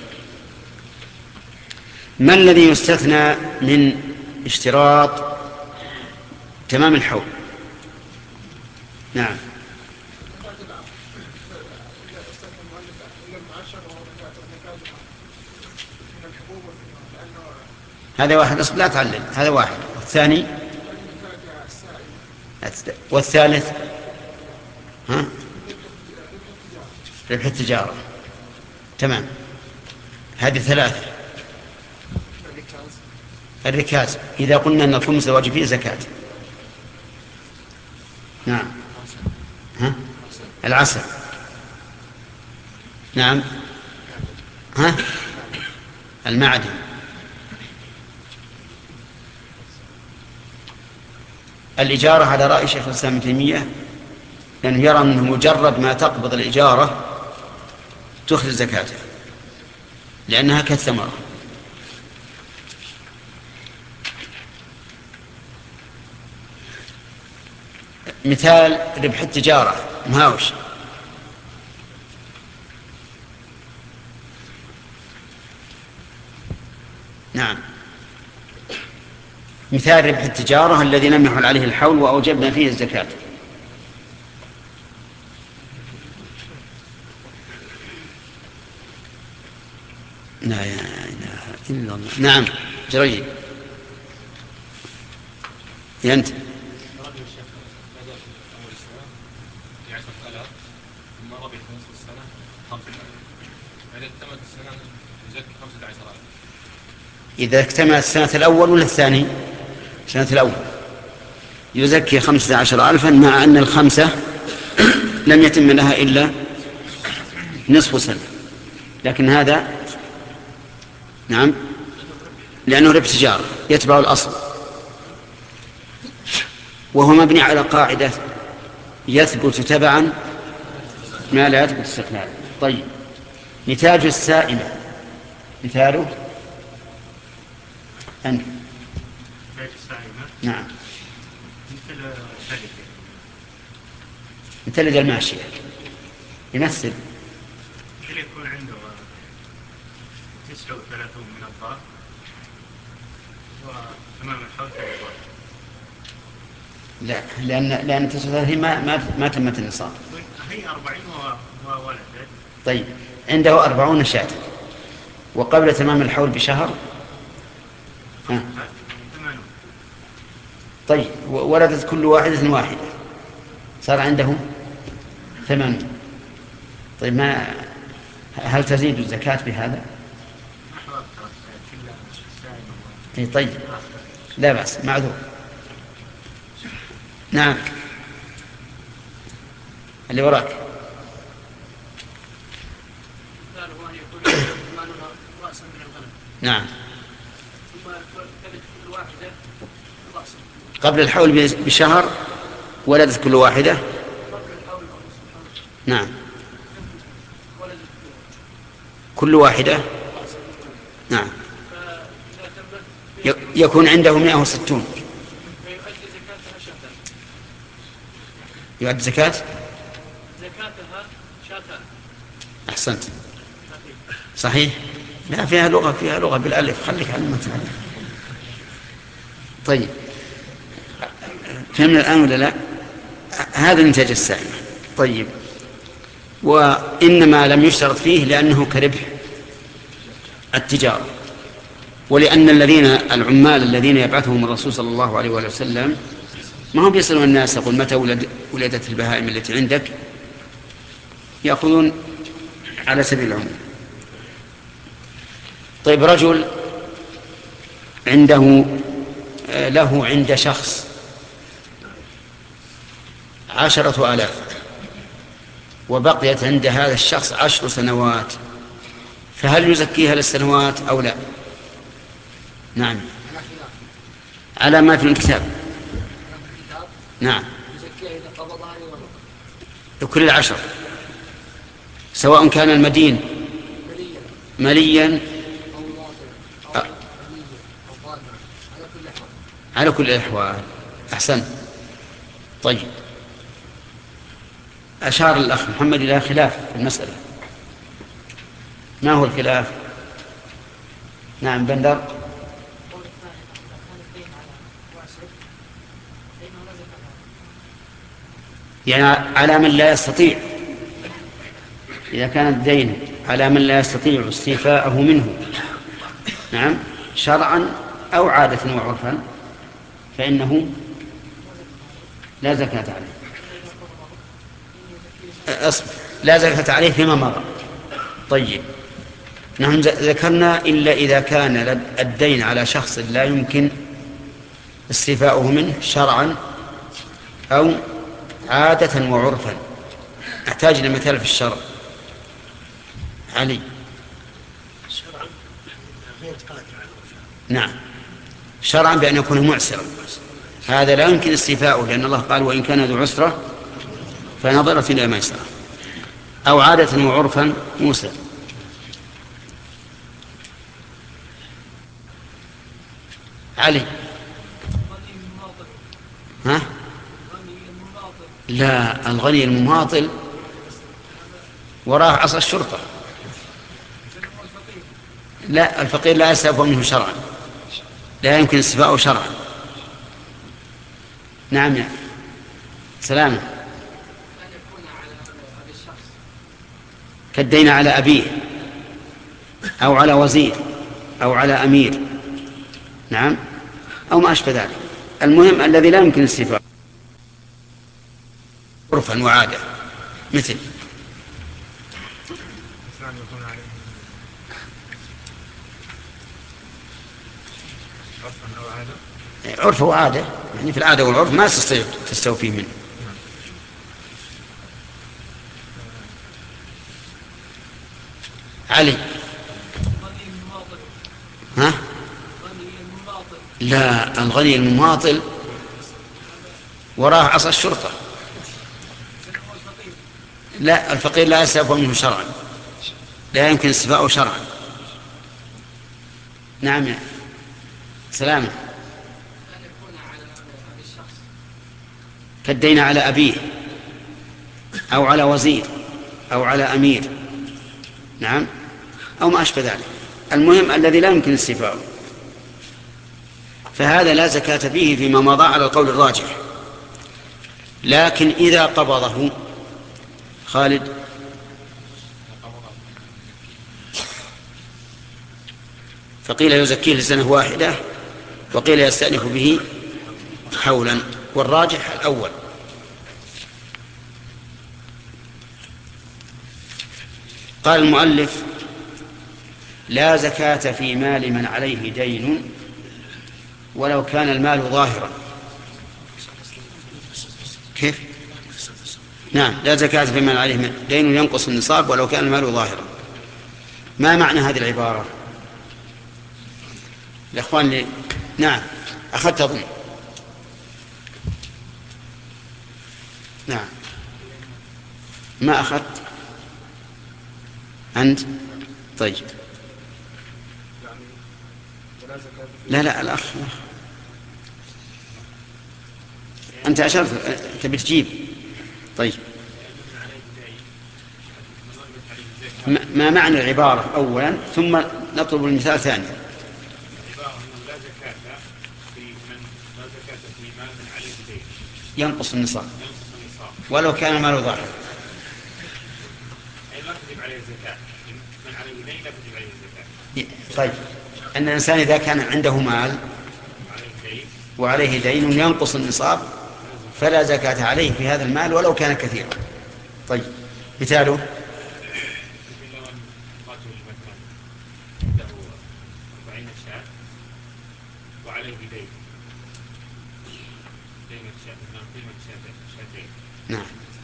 S1: ما الذي يستثنى من اشتراط تمام الحول؟ نعم هذا واحد، أصل لا تعلل، هذا واحد. الثاني والثالث ها؟ ربح التجارة. تمام. هذه ثلاثة. الركاز إذا قلنا أن الخمس واجب فيه زكاة. نعم. ها؟ العسل. نعم. ها؟ المعدن. الإجارة على رأي شيخ الإسلام ابن تيمية، لأنه يرى أنه مجرد ما تقبض الإجارة تخرج زكاته لأنها كالثمرة. مثال ربح التجارة مهاوش. نعم. مثال ربح التجارة الذي لم يحل عليه الحول وأوجبنا فيه الزكاة. لا إله إلا الله. نعم جريد. أنت إذا اكتمل السنة الأول ولا الثاني؟ السنة الأول يزكي خمسة عشر ألفا، مع أن الخمسة لم يتم لها إلا نصف سنة، لكن هذا نعم لأنه ربح تجارة يتبع الأصل، وهو مبني على قاعدة يثبت تبعا ما لا يثبت استقلالا. طيب، نتاج السائمة مثاله أنت.
S4: نتاج السائمة
S1: نعم
S4: مثل ثلج
S1: مثل الماشية يمثل
S4: كل يكون عنده تسعة وثلاثون من الضار وأمام الحول ثلاثة.
S1: لا، لأن لأن تسعة وثلاثين ما ما ما تمت النصاب.
S4: هي أربعين وولد.
S1: طيب، عنده أربعون شاة وقبل تمام الحول بشهر ها. طيب، ولدت كل واحدة واحدة صار عنده ثمانين. طيب، ما هل تزيد الزكاة بهذا؟ طيب لا بأس، معذور. نعم اللي وراك. نعم قبل الحول بشهر ولدت كل واحدة. نعم كل واحدة. نعم يكون عنده مئة وستون يؤدي زكاة
S2: زكاتها شاتان.
S1: أحسنت صحيح. لا فيها لغة فيها لغة بالألف، خليك على المتن. طيب فهمنا الآن ولا لا؟ هذا نتاج السائمة. طيب، وإنما لم يشترط فيه لأنه كربح التجارة، ولأن الذين العمال الذين يبعثهم الرسول صلى الله عليه وسلم ما هم يسألون الناس يقول متى ولد ولدت البهائم التي عندك، يأخذون على سبيل العموم. طيب، رجل عنده له عند شخص عشرة آلاف وبقيت عند هذا الشخص عشر سنوات، فهل يزكيها للسنوات أو لا؟ نعم على ما في الكتاب. نعم لكل العشر سواء كان المدين مليا على كل الأحوال. أحسن. طيب، أشار الأخ محمد إلى خلاف في المسألة. ما هو الخلاف؟ نعم بندر. يعني على من لا يستطيع إذا كان الدين على من لا يستطيع استيفاءه منه، نعم، شرعا أو عادة وعرفا، فإنه لا زكاة عليه. أصبر، لا زكاة عليه فيما مضى. طيب، نحن ذكرنا إلا إذا كان الدين على شخص لا يمكن استيفاؤه منه شرعا أو عادة وعرفا. أحتاج لمثال في الشرع. علي.
S5: شرعا غير قادر على الوفاء.
S1: نعم، شرعا بأن يكون معسرا، هذا لا يمكن استيفاؤه، لأن الله قال وإن كان ذو عسرة فنظرة إلى ميسرة. أو عادة وعرفا موسى. علي. ها؟ لا، الغني المماطل وراه عصا الشرطة. لا، الفقير لا يستوفى منه شرعا، لا يمكن استيفاؤه شرعا. نعم يا سلامة. كالدين على أبيه أو على وزير أو على أمير، نعم، أو ما أشبه ذلك. المهم الذي لا يمكن استيفاؤه عرفا وعادة، مثل عرف وعادة، يعني في العادة والعرف ما تستطيع تستوفي منه. علي. ها؟ لا، الغني المماطل وراه عصا الشرطة. لا، الفقير لا يستوفى منه شرعا، لا يمكن استيفاؤه شرعا. نعم يا سلامة. كالدين على أبيه أو على وزير أو على أمير، نعم، أو ما أشبه ذلك. المهم الذي لا يمكن استيفاؤه، فهذا لا زكاة فيه فيما مضى على القول الراجح. لكن إذا قبضه خالد فقيل يزكيه لسنة واحدة، وقيل يستأنف به حولا، والراجح الأول. قال المؤلف لا زكاة في مال من عليه دين ولو كان المال ظاهرا. كيف؟ نعم، لا زكاة في مال عليه دين ينقص النصاب ولو كان المال ظاهرا. ما معنى هذه العبارة الأخوان لي؟ نعم، أخذت أظن. نعم، ما أخذت أنت؟ طيب، لا لا الأخ أنت أشرت تبي تجيب. طيب، ما معنى العبارة أولا ثم نطلب المثال ثانيا.
S4: لا زكاة في من لا زكاة في مال من عليه دين
S1: ينقص النصاب ولو كان المال ظاهرا.
S4: أي لا تجب عليه الزكاة، من عليه دين لا تجب عليه الزكاة.
S1: طيب، أن الإنسان إذا كان عنده مال وعليه دين ينقص النصاب فلا زكاة عليه في هذا المال ولو كان كثيرا. طيب، مثاله
S4: وعليه دين دين شاتين.
S1: نعم،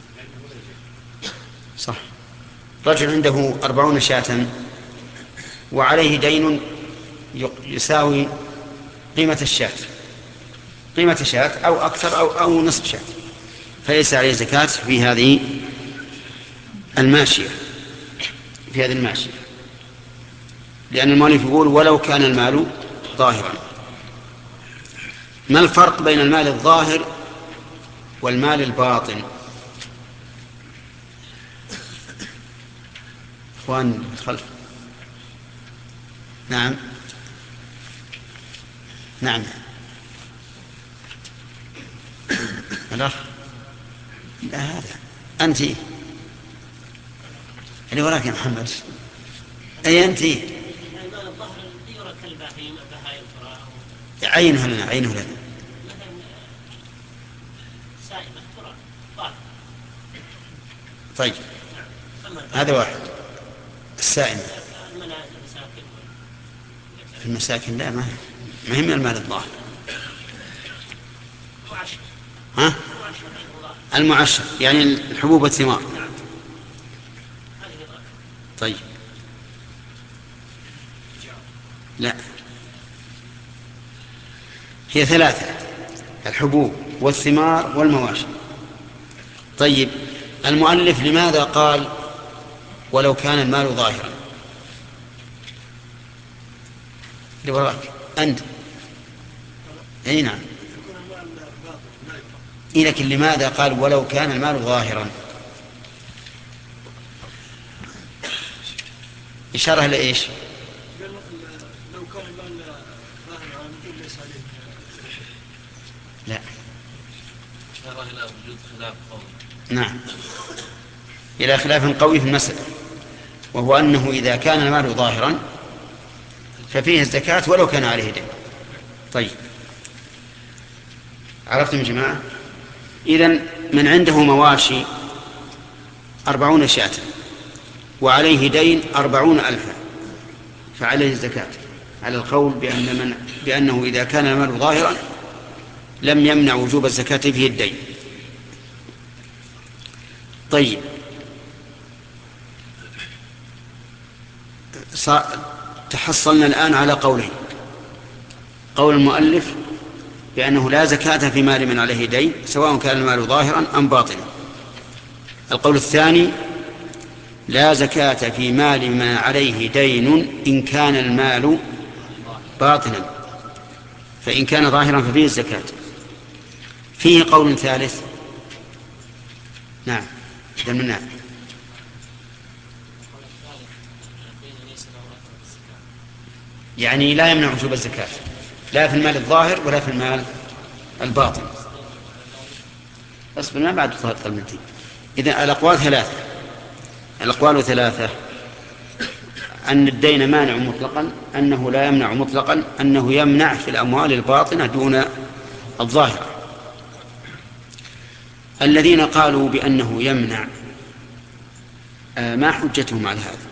S1: صح. رجل عنده أربعون شاة وعليه دين يساوي قيمة الشاة، قيمة شاة أو أكثر أو, أو نصف شاة، فليس عليه زكاة في هذه الماشية، في هذه الماشية، لأن المؤلف يقول ولو كان المال ظاهرا. ما الفرق بين المال الظاهر والمال الباطن؟ اخوان خلف. نعم نعم الأخ. لا، هذا أنت اللي وراك يا محمد. أي أنت؟
S5: يعني مال الظهر اللي يرى كالبهيم البهايم ترى
S1: عينها لنا عينها لنا.
S5: مثلا سائمة ترى طاهر.
S1: طيب
S5: أما
S1: هذا واحد. السائمة
S5: المنازل المساكن
S1: في المساكن لا، ما ما هي من المال الظاهر.
S5: وعشر
S1: ها؟
S5: وعشر الله.
S1: المعشر يعني الحبوب والثمار.
S5: نعم. هذه الغرفة.
S1: طيب لا، هي ثلاثة: الحبوب والثمار والمواشي. طيب المؤلف لماذا قال ولو كان المال ظاهرا؟ اللي وراك أنت. أي نعم.
S3: يكون المال باطل لا يقرأ.
S1: إيه لكن لماذا قال ولو كان المال ظاهرا؟ إشارة لإيش؟
S3: قال لو كان المال ظاهر على مثل ليس عليه.
S1: لا.
S6: إشارة إلى وجود خلاف قوي.
S1: نعم، إلى خلاف قوي في المسألة، وهو أنه إذا كان المال ظاهرا ففيه الزكاة ولو كان عليه دين. طيب عرفتم يا جماعة؟ إذن من عنده مواشي أربعون شاة وعليه دين أربعون ألفا فعليه الزكاة، على القول بأن من بأنه إذا كان المال ظاهرا لم يمنع وجوب الزكاة فيه الدين. طيب تحصلنا الآن على قولين: قول المؤلف بأنه لا زكاة في مال من عليه دين سواء كان المال ظاهرا أم باطنا. القول الثاني: لا زكاة في مال من عليه دين إن كان المال باطنا، فإن كان ظاهرا ففيه الزكاة. فيه قول ثالث. نعم إذا من نافع. يعني لا يمنع وجوب الزكاة لا في المال الظاهر ولا في المال الباطن. أصبر ما بعد قلمتي. إذن الأقوال ثلاثة. الأقوال ثلاثة: أن الدين مانع مطلقا، أنه لا يمنع مطلقا، أنه يمنع في الأموال الباطنة دون الظاهرة. الذين قالوا بأنه يمنع ما حجتهم على هذا؟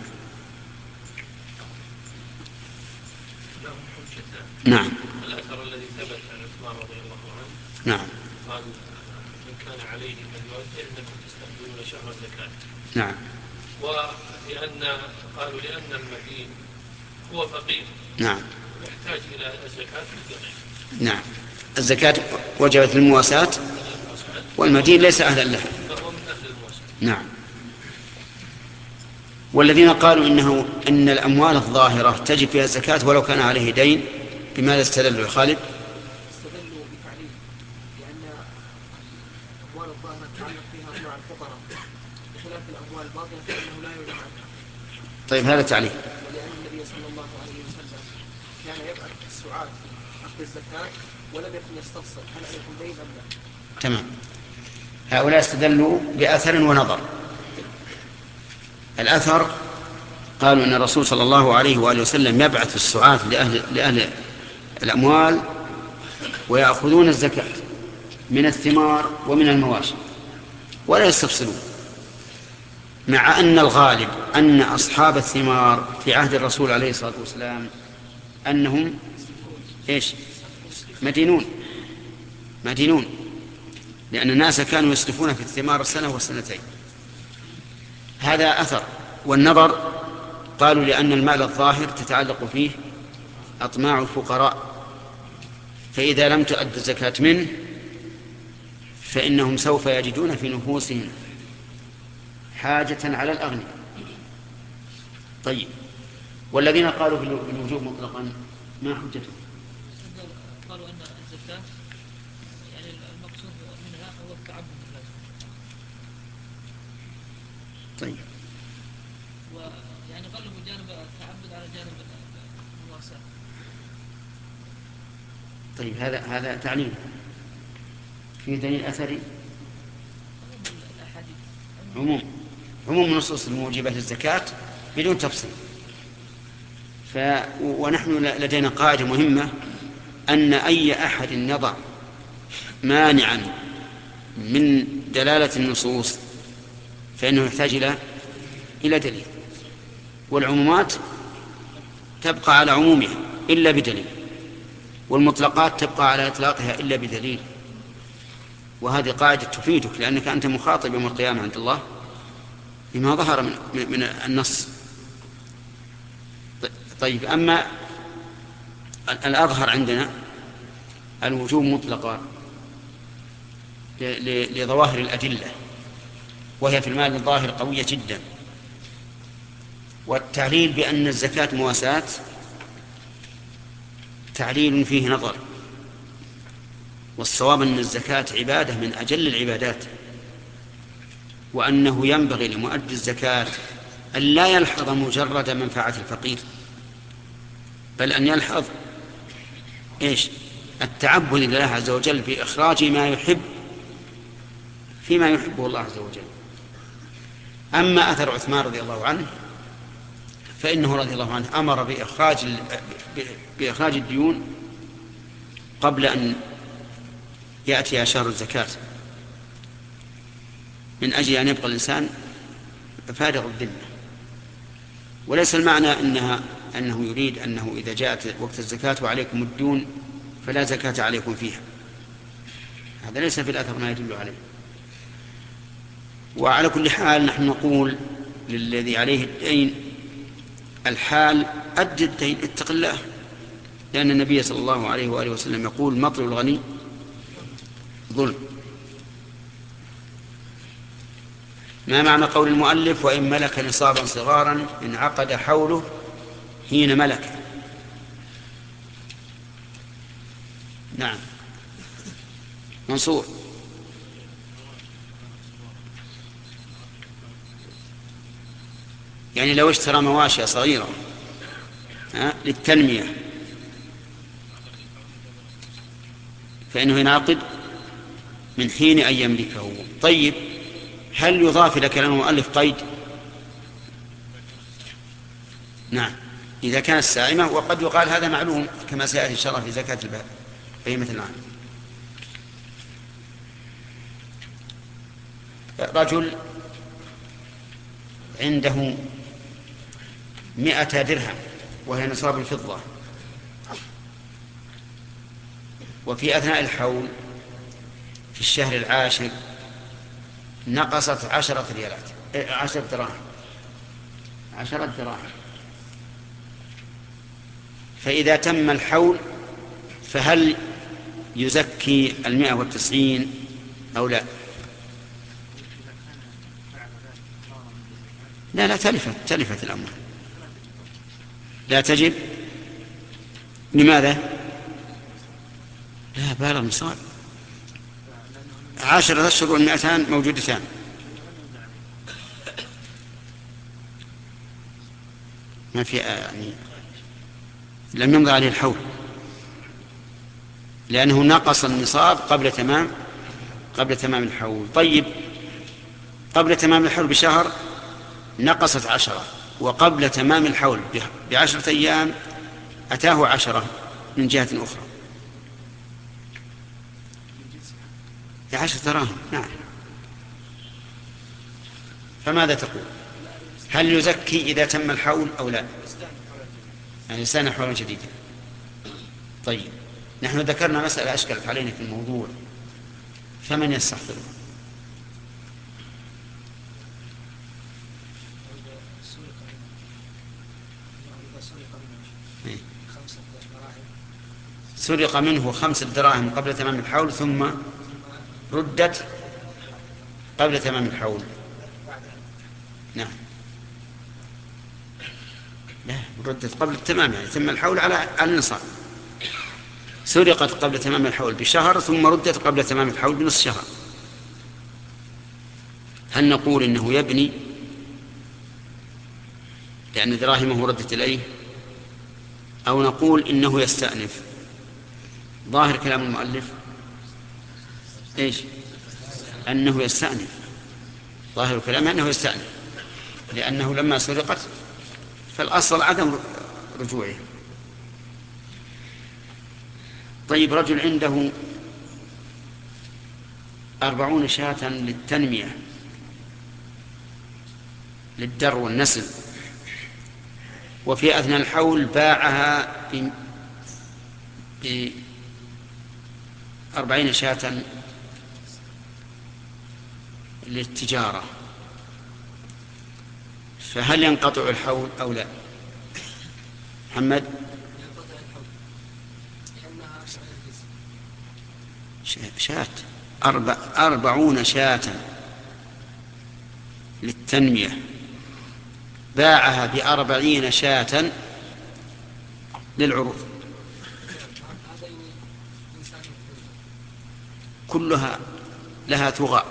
S6: لهم حجتان.
S1: نعم.
S6: الأثر الذي ثبت عن عثمان رضي الله عنه
S1: نعم.
S6: قال: من كان عليه من يؤدي إنكم تستقبلون شهر الزكاة.
S1: نعم.
S6: ولأن قالوا لأن المدين هو فقير.
S1: نعم.
S6: يحتاج إلى الزكاة في الغير.
S1: نعم. الزكاة وجبت للمواساة والمدين ليس أهلا له.
S6: فهو من أهل المواساة.
S1: نعم. والذين قالوا إنه إن الأموال الظاهرة تجب فيها الزكاة ولو كان عليه دين، بماذا استدلوا يا خالد؟
S2: استدلوا بتعليل، لأن الأموال الظاهرة تعلق فيها أنواع الفقراء بخلاف الأموال الباطنة فإنه لا يوجد عنها.
S1: طيب هذا تعليل.
S2: ولأن النبي صلى الله عليه وسلم كان يبعث السعاة في أخذ الزكاة ولم يكن يستفصل هل عليكم دين أم لا.
S1: تمام. هؤلاء استدلوا بأثر ونظر. الأثر قالوا أن الرسول صلى الله عليه وآله وسلم يبعث السعاة لأهل, لأهل الأموال ويأخذون الزكاة من الثمار ومن المواشي ولا يستفصلون، مع أن الغالب أن أصحاب الثمار في عهد الرسول عليه الصلاة والسلام أنهم إيش؟ مدينون مدينون لأن الناس كانوا يصرفون في الثمار السنة والسنتين. هذا أثر. والنظر قالوا لأن المال الظاهر تتعلق فيه أطماع الفقراء، فإذا لم تؤد الزكاة منه فإنهم سوف يجدون في نفوسهم حاجة على الأغنياء. طيب والذين قالوا بالوجوب مطلقا ما حجتهم؟
S7: قالوا أن الزكاة يعني المقصود منها هو التعبد بالله.
S1: طيب
S7: ويعني غلبوا جانب التعبد على جانب المواساة.
S1: طيب هذا هذا تعليم في دليل أثري
S7: الأحاديث
S1: عموم عموم النصوص الموجبة للزكاة بدون تفصيل. ف... ونحن لدينا قاعدة مهمة أن أي أحد يضع مانعا من دلالة النصوص فإنه يحتاج إلى إلى دليل، والعمومات تبقى على عمومها إلا بدليل، والمطلقات تبقى على إطلاقها إلا بدليل. وهذه قاعدة تفيدك لأنك أنت مخاطب يوم القيامة عند الله بما ظهر من, من النص. طيب، أما الأظهر عندنا الوجوب مطلقا لظواهر الأدلة، وهي في المال الظاهر قوية جدا. والتعليل بأن الزكاة مواساة تعليل فيه نظر، والصواب أن الزكاة عبادة من أجل العبادات، وأنه ينبغي لمؤدي الزكاة أن لا يلحظ مجرد منفعة الفقير، بل أن يلحظ إيش؟ التعبد لله عز وجل بإخراج ما يحب فيما يحبه الله عز وجل. أما أثر عثمان رضي الله عنه فإنه رضي الله عنه أمر بإخراج بإخراج الديون قبل أن يأتي شهر الزكاة، من أجل أن يبقى الإنسان فارغ الذمة. وليس المعنى أنها أنه يريد أنه إذا جاءت وقت الزكاة وعليكم الدون فلا زكاة عليكم فيها، هذا ليس في الأثر ما يدل عليه. وعلى كل حال نحن نقول للذي عليه الدين الحال أد الدين، اتق الله، لأن النبي صلى الله عليه وآله وسلم يقول مطل الغني ظلم. ما معنى قول المؤلف وإن ملك نصابا صغارا انعقد حوله حين ملك؟ نعم منصور. يعني لو اشترى مواشي صغيرة للتنمية فإنه ينعقد من حين أن يملكه. طيب، هل يضاف إلى كلام المؤلف قيد؟ نعم، إذا كانت سائمة، وقد يقال هذا معلوم كما سيأتي إن شاء الله في زكاة بهيمة الأنعام. رجل عنده مئة درهم وهي نصاب الفضة، وفي أثناء الحول في الشهر العاشر نقصت عشرة ريالات عشرة دراهم عشرة دراهم فإذا تم الحول فهل يزكي المئة والتسعين أو لا؟ لا لا تلفت تلفت الأموال، لا تجب. لماذا؟ لا بال النصاب، عشرة أشهر والمئتان موجودتان. ما في يعني لم يمضي عليه الحول، لأنه نقص النصاب قبل تمام قبل تمام الحول. طيب، قبل تمام الحول بشهر نقصت عشرة، وقبل تمام الحول بعشرة أيام أتاه عشرة من جهة أخرى عشرة دراهم. نعم، فماذا تقول؟ هل يزكي إذا تم الحول أو لا؟ يعني يستأنف حولا جديدا. طيب، نحن ذكرنا مسألة أشكلت علينا في الموضوع، فمن يستحضرها؟ سرق منه خمسة دراهم قبل تمام الحول ثم ردت قبل تمام الحول. نعم، لا، ردت قبل التمام، يعني تم الحول على على النصاب. سرقت قبل تمام الحول بشهر ثم ردت قبل تمام الحول بنصف شهر. هل نقول إنه يبني لأن دراهمه ردت إليه، أو نقول إنه يستأنف؟ ظاهر كلام المؤلف إيش؟ أنه يستأنف. ظاهر كلامه أنه يستأنف. لأنه لما سرقت فالأصل عدم رجوعه. طيب، رجل عنده أربعون شاة للتنمية للدر والنسل، وفي أثناء الحول باعها بأربعين شاة للتجارة، فهل ينقطع الحول أو لا؟ محمد؟ شاة أربع أربعون شاة للتنمية باعها بأربعين شاة للعروض، كلها لها ثغى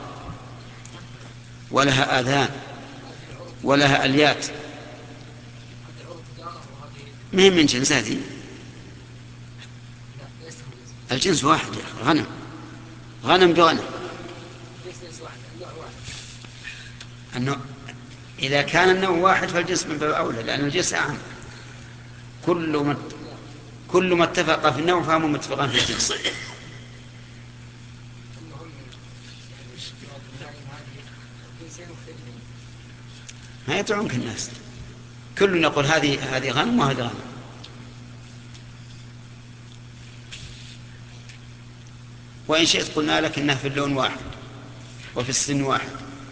S1: ولها آذان ولها أليات، مهم من جنس هذه. الجنس واحد، غنم غنم بغنم. النوع إذا كان النوع واحد فالجنس من باب أولى، لأن الجنس أعم. كل ما كل ما اتفق في النوع فهم متفقان في الجنس. ما يطعنك الناس، كل يقول هذه هذه غنم وهذه غنم. وإن شئت قلنا لك إنها في اللون واحد وفي السن واحد.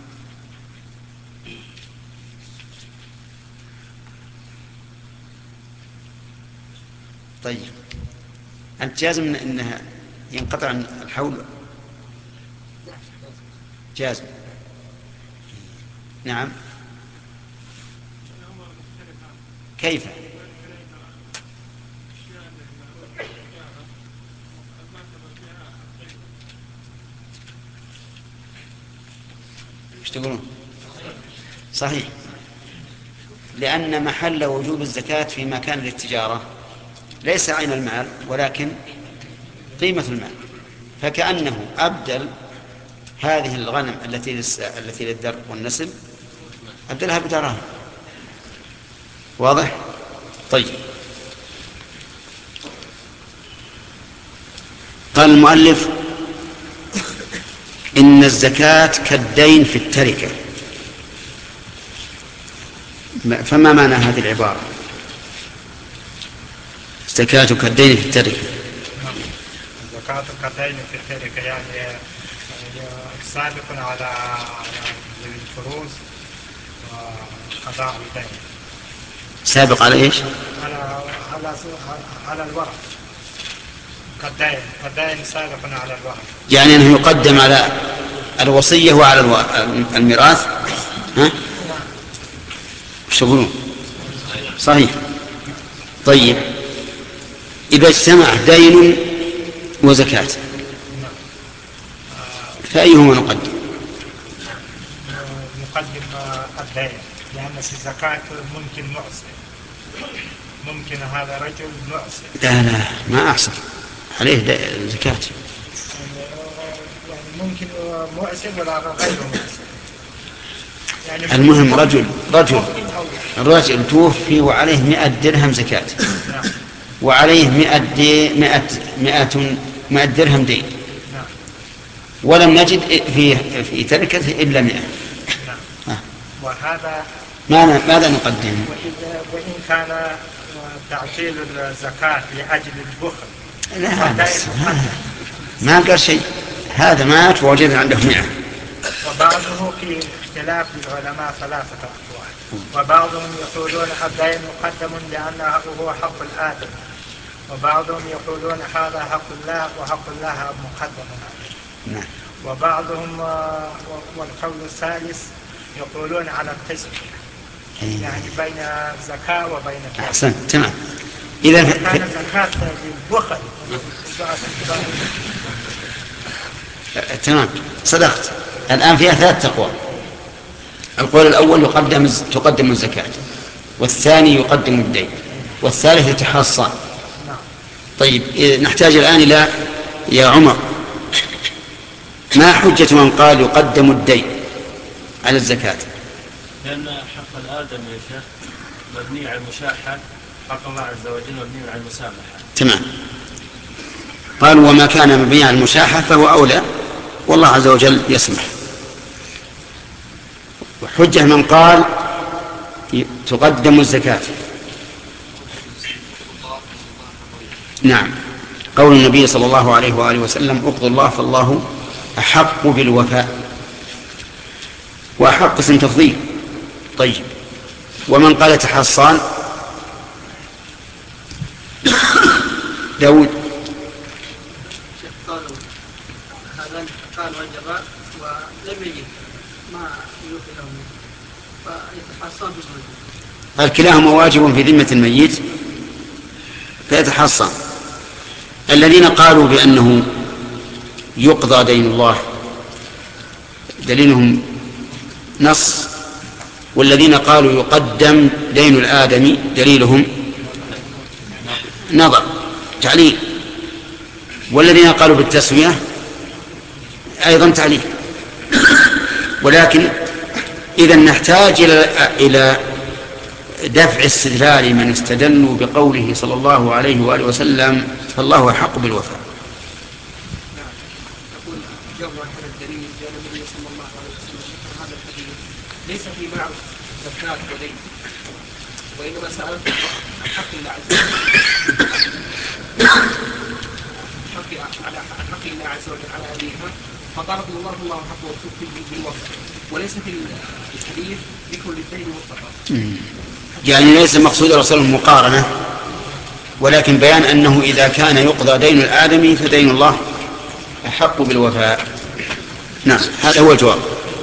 S1: طيب، أنت جازم أنها ينقطع الحول؟ جازم. نعم. كيف؟ ايش تقولون؟ صحيح، لأن محل وجوب الزكاة في مكان للتجارة ليس عين المال ولكن قيمة المال، فكأنه أبدل هذه الغنم التي التي للدر والنسل أبدلها بدراهم. واضح؟ طيب، قال المؤلف إن الزكاة كالدين في التركة. فما معنى هذه العبارة؟ الزكاة كالدين في التركة.
S8: الزكاة كالدين في التركة يعني سابق على الفروض وقضاء الدين.
S1: سابق على ايش؟
S8: على على على الورث. كالدين كالدين سابق على الورث.
S1: يعني انه يقدم على الوصية وعلى الميراث. ها؟ ايش تقولون؟ صحيح. طيب، إذا اجتمع دين وزكاة فأيهما نقدم؟
S8: نقدم الدين، لأن الزكاة ممكن معسر، ممكن هذا رجل معسر.
S1: لا لا ما أحسن عليه زكاة.
S8: يعني ممكن معسر ولا غير معسر. يعني
S1: المهم رجل رجل الرجل توفي وعليه مئة درهم زكاة، وعليه مئة دي مئة مئة مئة درهم دين، ولم نجد في في تركته إلا مئة.
S8: نعم. وهذا
S1: ماذا ماذا نقدم؟
S8: وإن كان تعطيل الزكاة لأجل البخل
S1: لا بس ما قال شيء، هذا مات ووجد عنده مئة.
S8: وبعضه في اختلاف للعلماء ثلاثة أقوال، وبعضهم يقولون الدين مقدم لأنه هو حق الآدم، وبعضهم يقولون هذا حق الله وحق الله مقدم عليه.
S1: نعم.
S8: وبعضهم والقول الثالث يقولون على القسم، يعني بين زكاة وبين كفر.
S1: أحسن، تمام. إذا
S8: كان زكاة للبخل.
S1: تمام، صدقت. الآن فيها ثلاث أقوال. القول الأول يقدم تقدم الزكاة، والثاني يقدم الدين، والثالث يتحصن. طيب، نحتاج الآن إلى يا عمر ما حجة من قال يقدم الدين على الزكاة؟
S6: لأن حق الآدم يا شيخ مبني على المشاحة، حق الله عز وجل مبني على المسامحة.
S1: تمام. قال وما كان مبني على المشاحة فهو أولى، والله عز وجل يسمح. وحجة من قال تقدم الزكاة. نعم، قول النبي صلى الله عليه وآله وسلم اقضوا الله فالله أحق بالوفاء، وأحق اسم تفضيل. طيب، ومن قال تحصان؟ داود.
S2: قالوا هذا قال وجباء ولم يجد ما يوفي لهم فيتحصن بالوجب.
S1: قال كلاهما واجب في ذمة الميت فيتحصن. الذين قالوا بأنه يقضى دين الله دليلهم نص، والذين قالوا يقدم دين الآدمي دليلهم نظر تعليل، والذين قالوا بالتسوية أيضا تعليل. ولكن إذا نحتاج إلى دفع استدلال من استدلوا بقوله صلى الله عليه وآله وسلم فالله أحق بالوفاء.
S2: يقول جواب هذا الدليل جاء النبي صلى الله عليه وسلم هذا الحديث ليس في بعض زكاة ودين، وإنما سألت عن حق الله عز وجل عن حق الله عز وجل على أبيها، فقال الله الله حق بالوفاء، وليس في الحديث ذكر للدين مطلقا.
S1: يعني ليس مقصود رسول المقارنة، ولكن بيان أنه إذا كان يقضى دين الآدمي فدين الله أحق بالوفاء. نعم، هذا هو الجواب.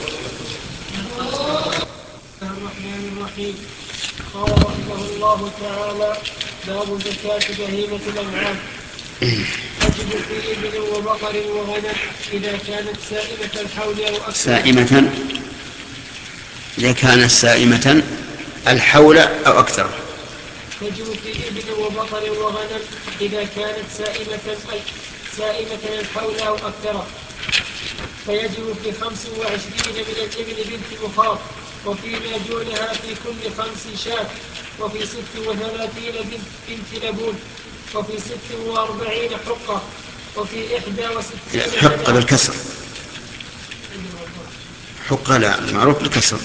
S9: الرحمن الرحيم. قال رحمه الله تعالى: باب زكاة بهيمة الأنعام. تجب في إبل وبقر وغنم إذا كانت سائمة الحول أو أكثر.
S1: سائمة إذا كانت سائمة الحول أو أكثر.
S9: تجب في إبل وبقر وغنم إذا كانت سائمة سائمة الحول أو أكثر. فيجب في خمس وعشرين من الإبل بنت مخاض، وفيما دونها في كل خمس شاة، وفي ست وثلاثين بنت لبون، وفي ست وأربعين حقة، وفي إحدى وستين
S1: حقة بالكسر. حقة لا، معروف بالكسر.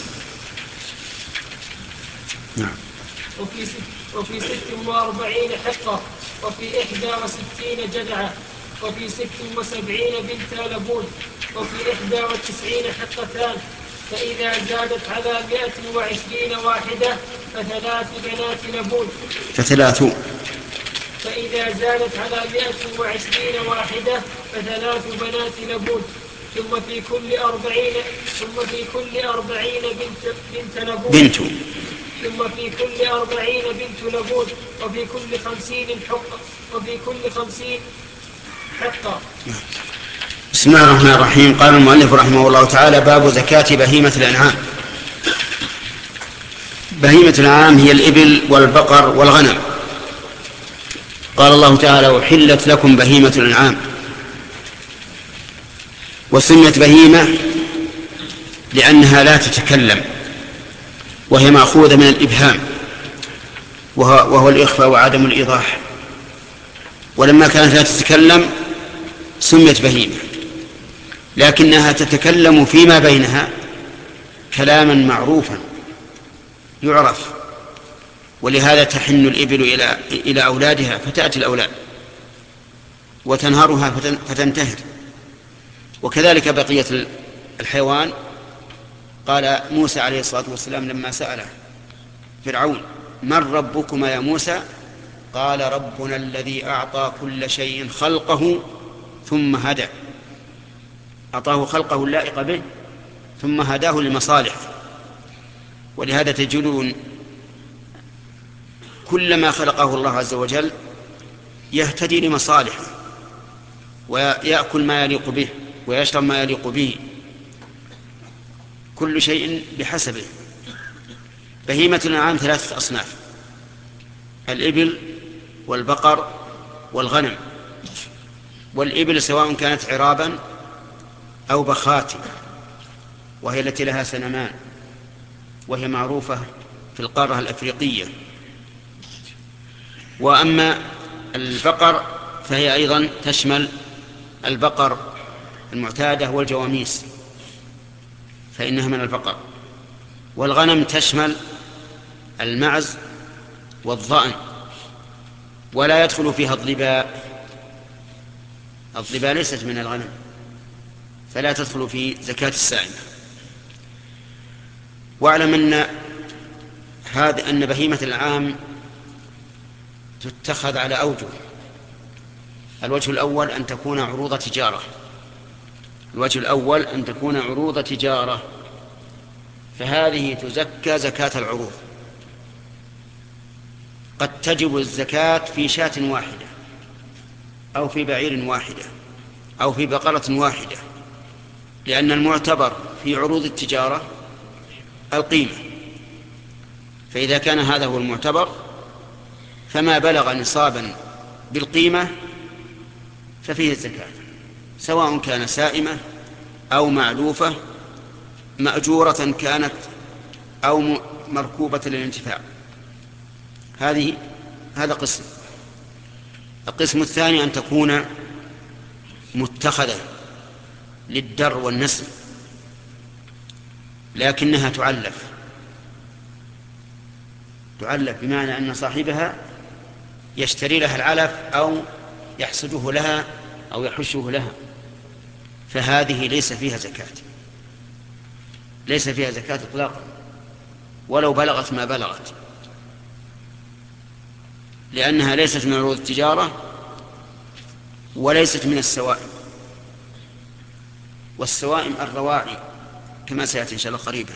S1: نعم.
S9: وفي ست وفي ست وأربعين حقة، وفي إحدى وستين جدعة، وفي ست وسبعين بنت لبون، وفي إحدى وتسعين حقتان. فإذا زادت على مئة وعشرين واحدة فثلاث بنات لبون.
S1: فثلاث
S9: فإذا زادت على مئة وعشرين واحدة فثلاث بنات لبون. ثم في كل أربعين ثم في كل أربعين بنت بنت لبون.
S1: بنت.
S9: ثم في كل أربعين بنت لبون، وفي كل خمسين حقة، وفي كل خمسين حقة.
S1: بسم الله الرحمن الرحيم. قال المؤلف رحمه الله تعالى: باب زكاة بهيمة الأنعام. بهيمة الأنعام هي الإبل والبقر والغنم. قال الله تعالى: أحلت لكم بهيمة الأنعام. وسميت بهيمة لأنها لا تتكلم، وهي مأخوذة من الإبهام، وهو, وهو الإخفاء وعدم الإيضاح. ولما كانت لا تتكلم سميت بهيمة، لكنها تتكلم فيما بينها كلاما معروفا يعرف، ولهذا تحن الإبل إلى إلى أولادها فتأتي الأولاد، وتنهرها فتنتهر. وكذلك بقية الحيوان. قال موسى عليه الصلاة والسلام لما سأله فرعون: من ربكما يا موسى؟ قال: ربنا الذي أعطى كل شيء خلقه ثم هدى. أعطاه خلقه اللائق به ثم هداه للمصالح. ولهذا تجدون كلما خلقه الله عز وجل يهتدي لمصالحه، ويأكل ما يليق به ويشرب ما يليق به، كل شيء بحسبه. بهيمة الأنعام ثلاثة أصناف: الإبل والبقر والغنم. والإبل سواء كانت عرابا أو بخات، وهي التي لها سنمان، وهي معروفة في القارة الأفريقية. وأما البقر فهي أيضا تشمل البقر المعتادة والجواميس فإنها من البقر. والغنم تشمل المعز والضأن، ولا يدخل فيها الظباء. الظباء ليست من الغنم فلا تدخل في زكاة السائمة. واعلم أن هذا أن بهيمة العام تتخذ على أوجه. الوجه الأول أن تكون عروض تجارة الوجه الأول أن تكون عروض تجارة فهذه تزكى زكاة العروض. قد تجب الزكاة في شاة واحدة أو في بعير واحدة أو في بقرة واحدة، لأن المعتبر في عروض التجارة القيمة. فإذا كان هذا هو المعتبر فما بلغ نصابا بالقيمة ففيه الزكاة، سواء كان سائمة أو معلوفة، مأجورة كانت أو مركوبة للانتفاع. هذه هذا قسم. القسم الثاني أن تكون متخذة للدر والنسل لكنها تعلف تعلف بمعنى أن صاحبها يشتري لها العلف أو يحصده لها أو يحشه لها، فهذه ليس فيها زكاة ليس فيها زكاة إطلاقا ولو بلغت ما بلغت، لأنها ليست من عروض التجارة وليست من السوائم. والسوائم الرواعي كما سيأتي إن شاء الله قريبا.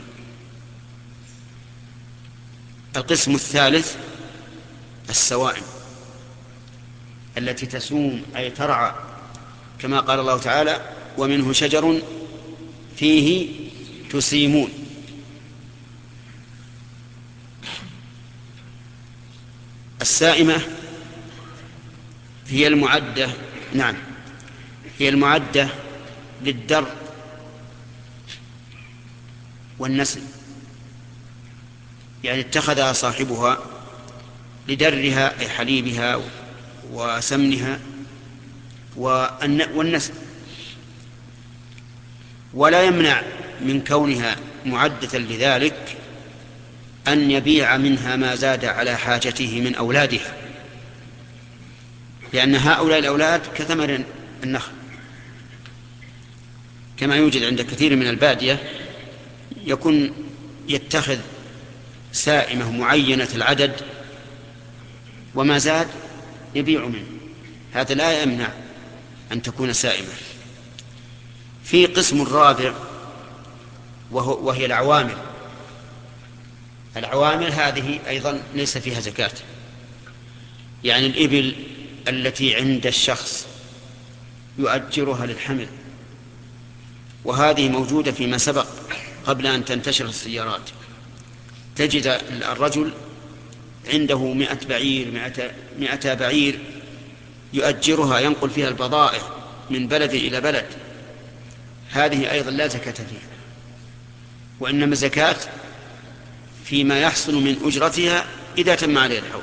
S1: القسم الثالث السوائم التي تسوم أي ترعى، كما قال الله تعالى: ومنه شجر فيه تسيمون. السائمة هي المعدة نعم هي المعدة للدر والنسل، يعني اتخذها صاحبها لدرها أي حليبها وسمنها والنسل، ولا يمنع من كونها معدة لذلك أن يبيع منها ما زاد على حاجته من أولادها، لأن هؤلاء الأولاد كثمر النخل، كما يوجد عند كثير من البادية يكون يتخذ سائمة معينة العدد وما زاد يبيع منه، هذا لا يمنع أن تكون سائمة. في قسم رابع وهي العوامل. العوامل هذه أيضا ليس فيها زكاة، يعني الإبل التي عند الشخص يؤجرها للحمل، وهذه موجودة فيما سبق قبل أن تنتشر السيارات. تجد الرجل عنده مئة بعير مئة, مئة بعير يؤجرها ينقل فيها البضائع من بلد إلى بلد، هذه أيضا لا زكاة فيها، وإنما زكاة فيما يحصل من أجرتها إذا تم عليه الحول.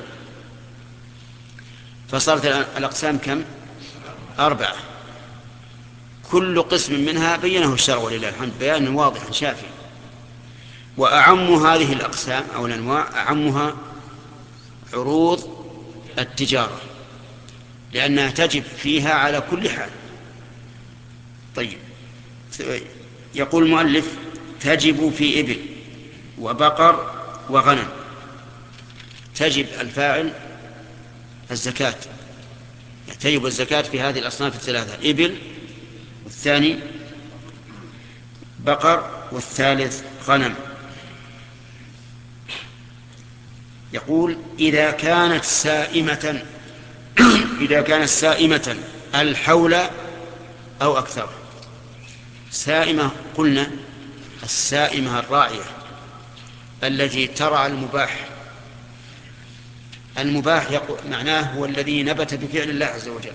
S1: فصارت الأقسام كم؟ أربعة، كل قسم منها بينه الشرع ولله الحمد بيان واضح شافي. وأعم هذه الأقسام أو الأنواع أعمها عروض التجارة، لأنها تجب فيها على كل حال. طيب، يقول المؤلف: تجب في إبل وبقر وغنم. تجب الفاعل الزكاة، تجب الزكاة في هذه الأصناف الثلاثة: إبل، والثاني بقر، والثالث غنم. يقول: إذا كانت سائمة إذا كانت سائمة الحول أو أكثر. سائمة قلنا السائمة الراعية التي ترعى المباح. المباح معناه هو الذي نبت بفعل الله عز وجل،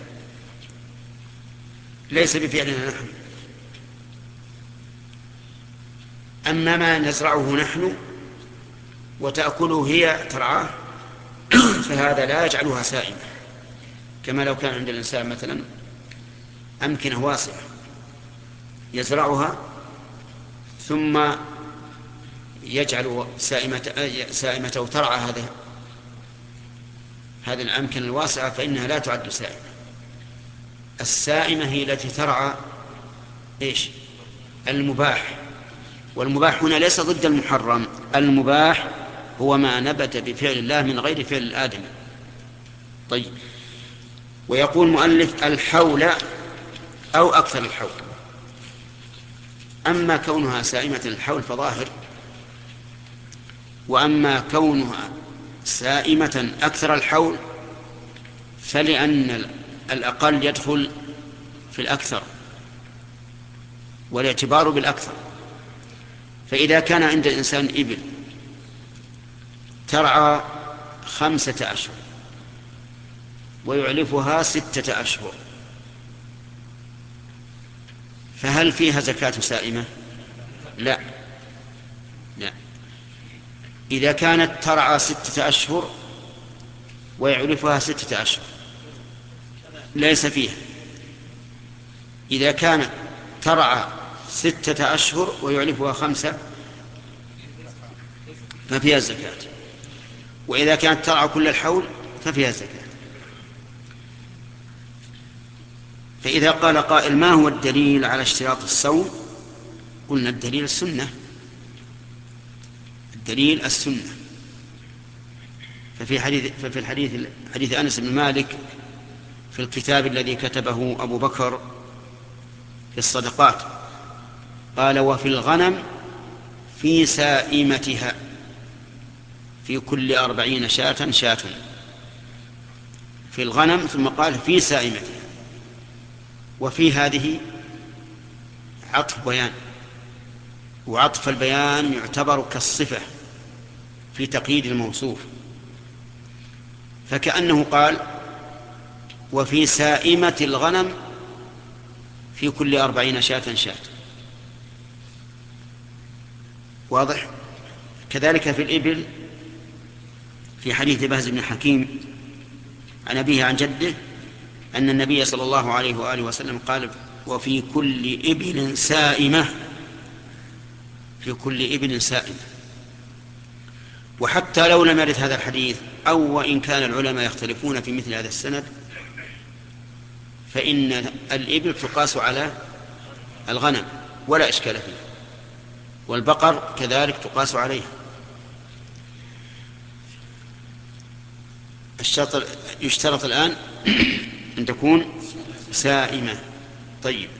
S1: ليس بفعلنا نحن. أما ما نزرعه نحن وتأكله هي ترعاه فهذا لا يجعلها سائمة، كما لو كان عند الإنسان مثلا أمكنة واسعة يزرعها ثم يجعل سائمة سائمته ترعى هذه هذه الأمكنة الواسعة، فإنها لا تعد سائمة. السائمة هي التي ترعى إيش؟ المباح، والمباح هنا ليس ضد المحرم، المباح هو ما نبت بفعل الله من غير فعل الآدمي. طيب، ويقول المؤلف الحول أو أكثر الحول. أما كونها سائمة الحول فظاهر، وأما كونها سائمة أكثر الحول فلأن الأقل يدخل في الأكثر، والاعتبار بالأكثر. فإذا كان عند الإنسان إبل ترعى خمسة أشهر ويعلفها ستة أشهر، فهل فيها زكاة سائمة؟ لا لا. إذا كانت ترعى ستة أشهر ويعلفها ستة أشهر ليس فيها. إذا كانت ترعى ستة أشهر ويعلفها خمسة ففيها الزكاة، وإذا كانت ترعى كل الحول ففيها الزكاة. فإذا قال قائل ما هو الدليل على اشتراط الصوم؟ قلنا الدليل السنة، الدليل السنة. ففي حديث ففي الحديث حديث أنس بن مالك في الكتاب الذي كتبه أبو بكر في الصدقات قال وفي الغنم في سائمتها في كل أربعين شاة شاة، في الغنم، ثم قال في سائمتها، وفي هذه عطف بيان، وعطف البيان يعتبر كالصفة في تقييد الموصوف، فكأنه قال وفي سائمة الغنم في كل أربعين شاة شاة. واضح؟ كذلك في الإبل في حديث بهز بن حكيم عن أبيه عن جده أن النبي صلى الله عليه وآله وسلم قال وفي كل إبل سائمة، في كل إبل سائمة. وحتى لو لم يرد هذا الحديث أو وإن كان العلماء يختلفون في مثل هذا السند فإن الإبل تقاس على الغنم ولا إشكال فيه، والبقر كذلك تقاس عليه. الشرط يشترط الآن أن تكون سائمة. طيب،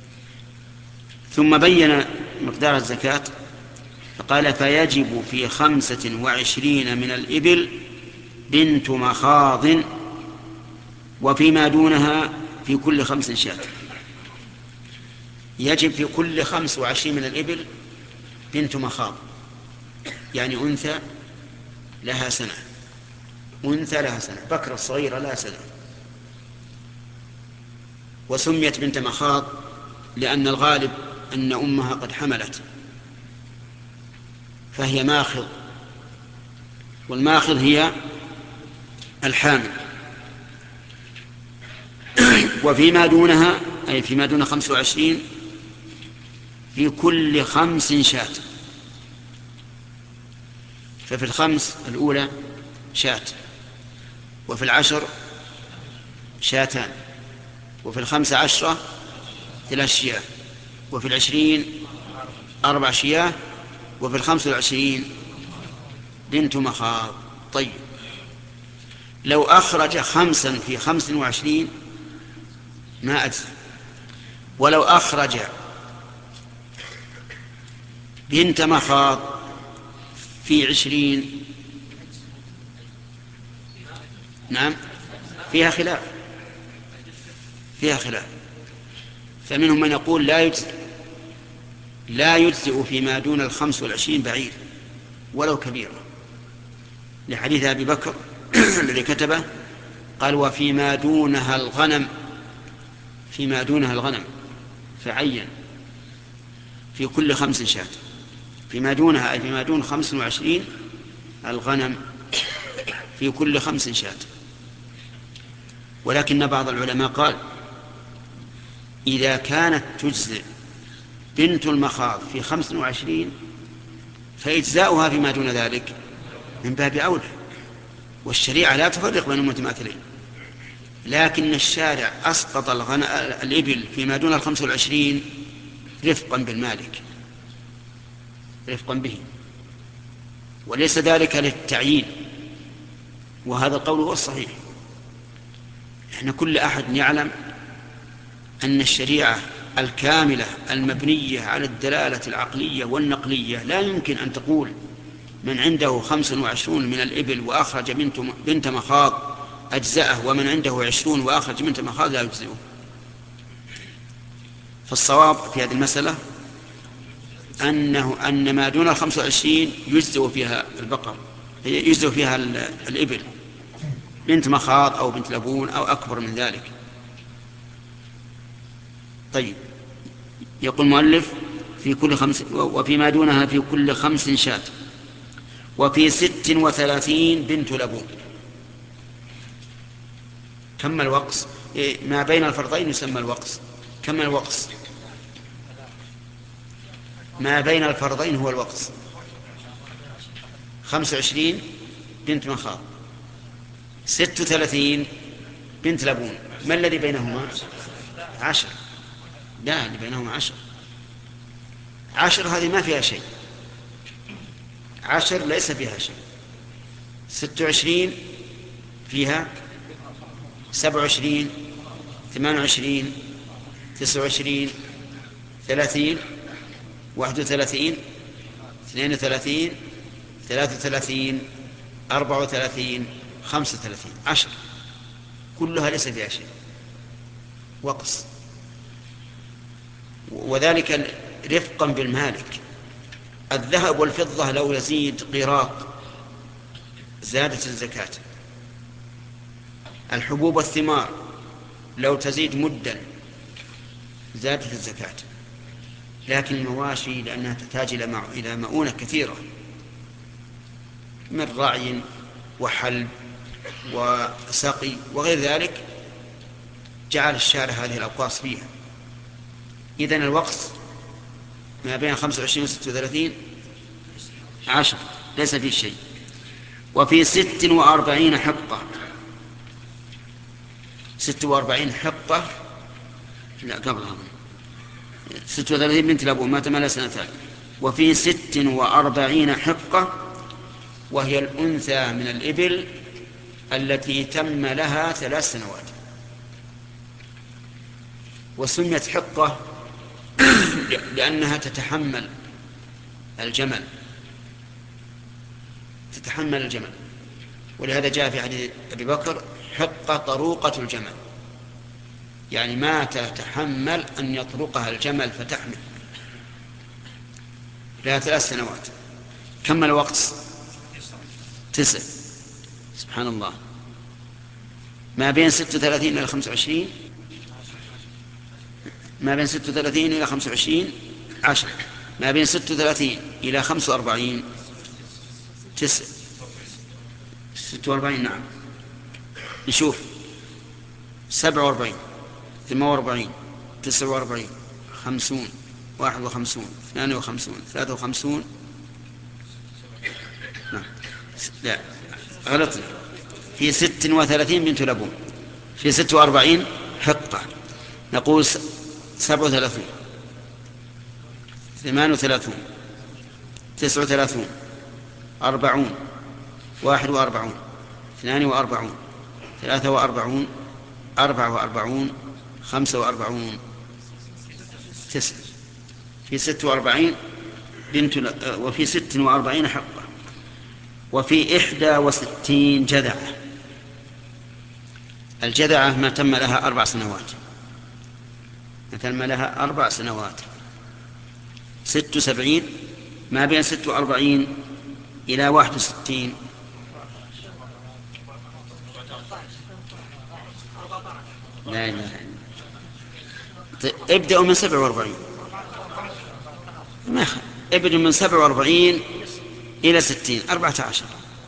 S1: ثم بين مقدار الزكاة فقال فيجب في خمسة وعشرين من الإبل بنت مخاض وفيما دونها في كل خمس شاة. يجب في كل خمس وعشرين من الإبل بنت مخاض، يعني أنثى لها سنة، أنثى لها سنة، بكرة صغيرة لها سنة. وسميت بنت مخاض لأن الغالب أن أمها قد حملت فهي ماخض، والماخض هي الحامل. وفيما دونها أي فيما دون خمس وعشرين في كل خمس شاة، ففي الخمس الأولى شاة، وفي العشر شاتان، وفي الخمس عشرة ثلاث شياه، وفي العشرين أربع شياه، وفي الخمس والعشرين بنت مخاض. طيب، لو أخرج خمسا في خمس وعشرين ما أجزى، ولو أخرج بنت مخاض في عشرين نعم فيها خلاف، فيها خلاف. فمنهم من يقول لا يجزئ لا يجزئ فيما دون الخمس والعشرين بعيد ولو كبيرة، لحديث أبي بكر الذي كتبه قال وفيما دونها الغنم، فيما دونها الغنم فعين في كل خمس شاة، فيما دونها أي فيما دون خمس وعشرين الغنم في كل خمس شاة. ولكن بعض العلماء قال إذا كانت تجزئ بنت المخاض في خمس وعشرين فإجزاؤها فيما دون ذلك من باب أولى، والشريعة لا تفرق بين المتماثلين. لكن الشارع أسقط الإبل فيما دون الخمس والعشرين رفقا بالمالك، رفقا به، وليس ذلك للتعيين. وهذا القول هو الصحيح. احنا كل أحد يعلم أن الشريعة الكاملة المبنية على الدلالة العقلية والنقلية لا يمكن أن تقول من عنده خمس وعشرون من الإبل وأخرج بنت, بنت مخاض أجزأه، ومن عنده عشرون وأخرج بنت مخاض لا يجزئه. فالصواب في هذه المسألة أنه أن ما دون الخمس وعشرين يجزئ فيها البقر، يجزئ فيها الإبل، بنت مخاض أو بنت لبون أو أكبر من ذلك. طيب، يقول المؤلف في كل خمس، وفيما دونها في كل خمس شاة، وفي ست وثلاثين بنت لبون. كم الوقص؟ ما بين الفرضين يسمى الوقص. كم الوقص؟ ما بين الفرضين هو الوقص. خمس وعشرين بنت مخاض، ست وثلاثين بنت لبون. ما الذي بينهما؟ عشر. لا، اللي بينهما عشر. عشر هذه ما فيها شيء، عشر ليس فيها شيء. ست وعشرين فيها سبع وعشرين، ثمان وعشرين، تسع وعشرين، ثلاثين، واحد وثلاثين، اثنين وثلاثين، ثلاثة وثلاثين، أربعة وثلاثين، خمسة وثلاثين. عشر كلها ليس فيها شيء، وقص. وذلك رفقا بالمالك. الذهب والفضة لو يزيد قيراط زادت الزكاة. الحبوب والثمار لو تزيد مدا زادت الزكاة. لكن المواشي لأنها تحتاج إلى مؤونة كثيرة من رعي وحلب وسقي وغير ذلك، جعل الشارع هذه الأوقاص فيها. إذن الوقص ما بين خمسة وعشرين وستة وثلاثين عشر، ليس فيه شيء. وفي ست وأربعين حقة. ست وأربعين حقة، لا قبلها ست وثلاثين بنت لبون ما تملى سنتان. وفي ست وأربعين حقة، وهي الأنثى من الإبل التي تم لها ثلاث سنوات. وسميت حقة لأنها تتحمل الجمل، تتحمل الجمل. ولهذا جاء في حديث أبي بكر حقة طروقة الجمل، يعني ما تتحمل أن يطرقها الجمل فتحمل. لها ثلاث سنوات. كم الوقت؟ تسع. سبحان الله. ما بين ست وثلاثين إلى خمس وعشرين، ما بين ست وثلاثين إلى خمس وعشرين عشر، ما بين ست وثلاثين إلى خمس وأربعين تسع. ست وأربعين نعم. نشوف سبع وأربعين، ثمان وأربعين، تسع وأربعين، خمسون، واحد وخمسون، اثنان وخمسون، ثلاثة وخمسون. نعم. لا غلط. في ست وثلاثين بنت لبون. في ست وأربعين حقة. نقول سبع وثلاثون، ثمان وثلاثون، تسع وثلاثون، أربعون، واحد وأربعون، اثنان وأربعون، ثلاثة وأربعون، أربعة وأربعون، خمسة وأربعون، تسع. في ست وأربعين بنت ل... وفي ست وأربعين حقة. وفي إحدى وستين جذعة. الجذعة ما تم لها أربع سنوات، ما تم لها أربع سنوات. ست وسبعين، ما بين ست وأربعين إلى واحد وستين لا لا طيب ابدأوا من سبع وأربعين، ما ابدأوا من سبع وأربعين إلى ستين، أربعة عشر.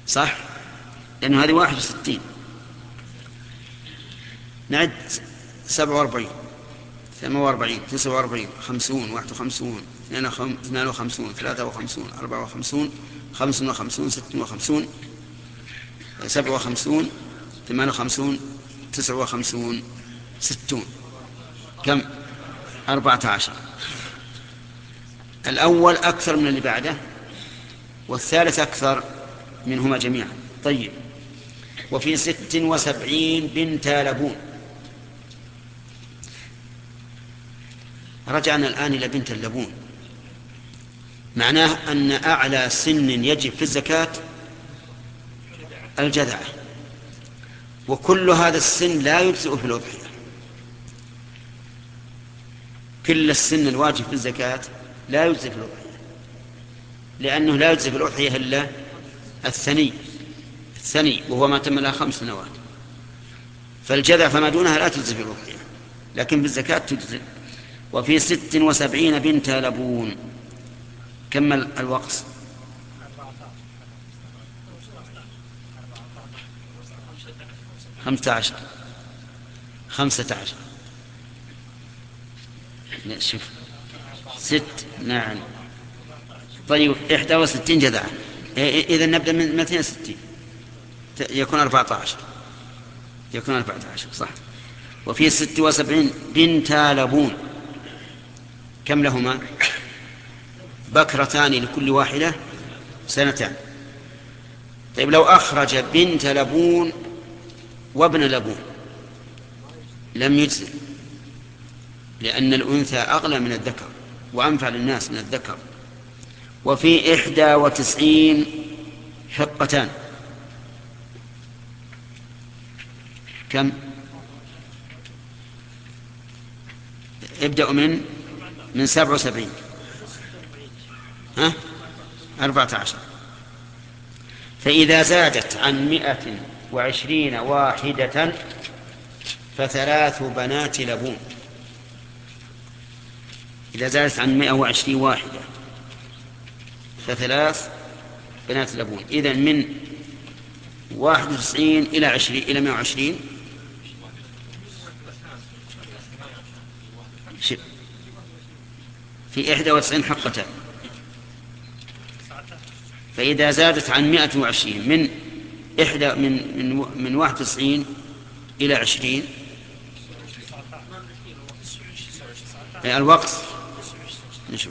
S1: صح؟ لأنه هذه واحد وستين. نعد سبعة وأربعين، ثمانية وأربعين، تسعة وأربعين، خمسون، واحد وخمسون، اثنان وخمسون، ثلاثة وخمسون، أربعة وخمسون، خمس وخمسون، ست وخمسون، سبعة وخمسون، ثمان وخمسون، تسعة وخمسون، ستون. كم؟ أربعة عشر. الأول أكثر من اللي بعده، والثالث أكثر منهما جميعا. طيب، وفي ست وسبعين بنت لبون. رجعنا الآن إلى بنت اللبون، معناه أن أعلى سن يجب في الزكاة الجذعة، وكل هذا السن لا يجزئ في الأضحية. كل السن الواجب في الزكاة لا يجزئ في الأضحية، لأنه لا يجزئ في الأضحية إلا الثني الثني وهو ما تم لها خمس سنوات. فالجذع فما دونها لا تجزئ في الأضحية، لكن في الزكاة تجزئ. وفي ست وسبعين بنت لبون. كمل الوقت. خمسة عشر خمسة عشر لا شوف ست. نعم. طيب، إحدى وستين جذعا. إذا نبدأ من اثنين وستين يكون أربعة عشر يكون أربعة عشر صح. وفي ست وسبعين بنت لبون. كم لهما؟ بكرتان لكل واحدة سنتان. طيب، لو أخرج بنت لبون وابن لبون لم يجزئ، لأن الأنثى أغلى من الذكر وأنفع للناس من الذكر. وفي إحدى وتسعين حقتان. كم؟ ابدأوا من من سبع وسبعين. ها؟ أربعة عشر. فإذا زادت عن مئة وعشرين واحدة فثلاث بنات لبون. إذا زادت عن مئة وعشرين واحدة فثلاث بنات لبون. إذن من واحد وتسعين إلى عشرين إلى مئة وعشرين في إحدى وتسعين حقتان. فإذا زادت عن مئة وعشرين من إحدى من من من واحد وتسعين إلى عشرين الوقت. نشوف.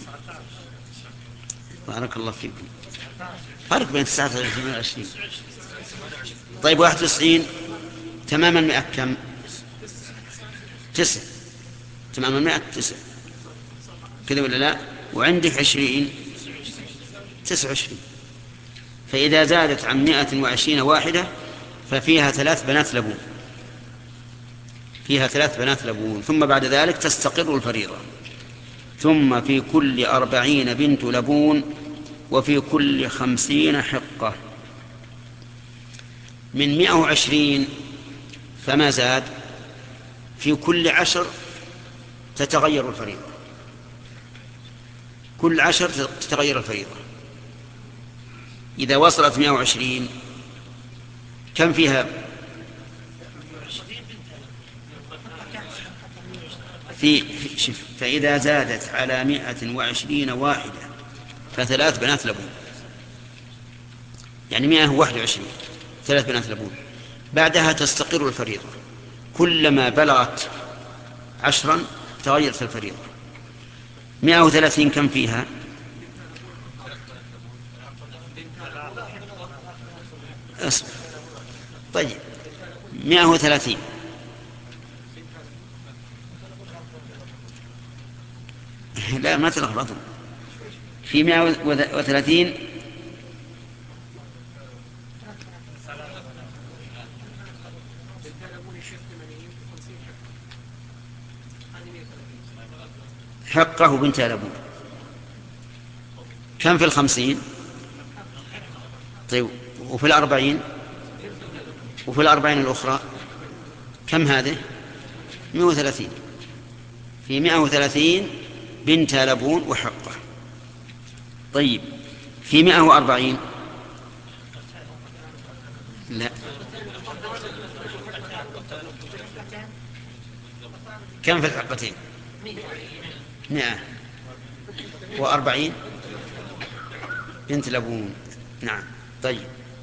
S1: بارك الله فيكم. فرق بين تسعة وعشرين وعشرين. طيب، واحد وتسعين تماما مئة كم؟ تسع. تماما مئة تسع كذا ولا لا؟ وعندك عشرين تسع وعشرين. فإذا زادت عن مئة وعشرين واحدة ففيها ثلاث بنات لبون. فيها ثلاث بنات لبون. ثم بعد ذلك تستقر الفريضة. ثم في كل أربعين بنت لبون وفي كل خمسين حقة. من مئة وعشرين فما زاد في كل عشر تتغير الفريضة. كل عشر تتغير الفريضة. إذا وصلت مئة وعشرين كم فيها؟ في شف. فإذا زادت على مئة وعشرين واحدة فثلاث بنات لبون. يعني مئة وواحد وعشرين ثلاث بنات لبون. بعدها تستقر الفريضة. كلما بلغت عشرا تغيرت الفريضة. مئة وثلاثين كم فيها؟ أصبر. طيب، مئة وثلاثين لا ما تلخبطوا. في مئة وثلاثين حقه بنت لبون. كم في الخمسين؟ طيب، وفي الأربعين وفي الأربعين الأخرى كم هذه؟ مئة وثلاثين. في مئة وثلاثين بنت لبون وحقه. طيب، في مئة وأربعين لا. كم في الحقتين؟ مئة وأربعين بنت لبون. نعم. طيب.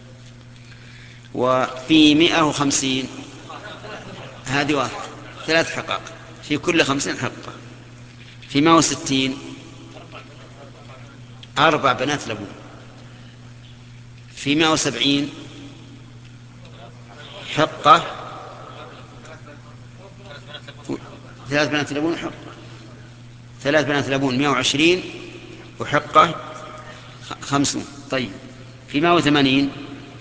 S1: وفي مئة وخمسين هذه واحد ثلاث حقائق في كل خمسين حقة. في مئة وستين أربع بنات لبون. في مئة وسبعين حقة ثلاث بنات لبون حقة ثلاث بنات لبون مئة وعشرين وحقة خمسون. طيب. في مئة وثمانين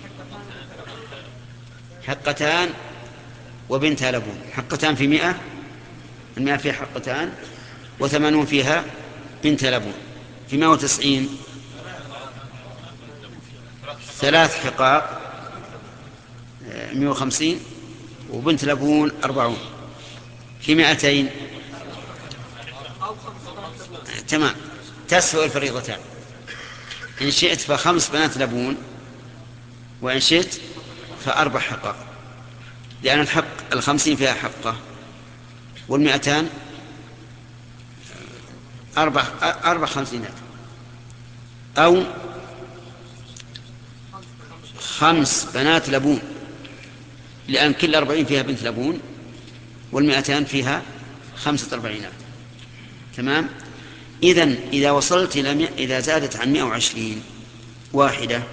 S1: حقتان وبنتها لبون. حقتان في مئة المئة فيها حقتان وثمانون فيها بنتها لبون. في مئة وتسعين ثلاث حقاق مئة وخمسين وبنت لبون أربعون. في مئتين تمام تسوى الفريضتان. إن شئت فخمس بنات لبون وإن شئت فأربع حقاق، لأن الحق الخمسين فيها حقة والمئتان أربع أربع خمسينات، أو خمس بنات لبون لأن كل أربعين فيها بنت لبون والمئتان فيها خمسة أربعينات. تمام. إذن إذا وصلت إلى إذا زادت عن مئة وعشرين واحدة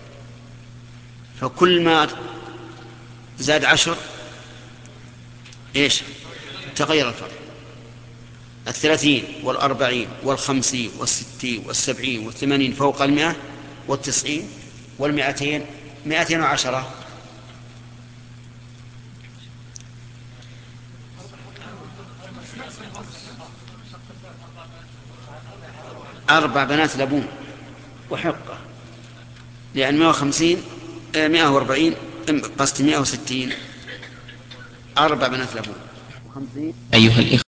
S1: فكل ما زاد عشر إيش تغير الفرق. الثلاثين والأربعين والخمسين والستين والسبعين والثمانين فوق المئة والتسعين والمئتين مئتين وعشرة. أربع بنات لبون وحقة، لأن مئة وخمسين مئة وأربعين قصد مئة وستين أربع بنات لبون.
S10: أيها الإخوة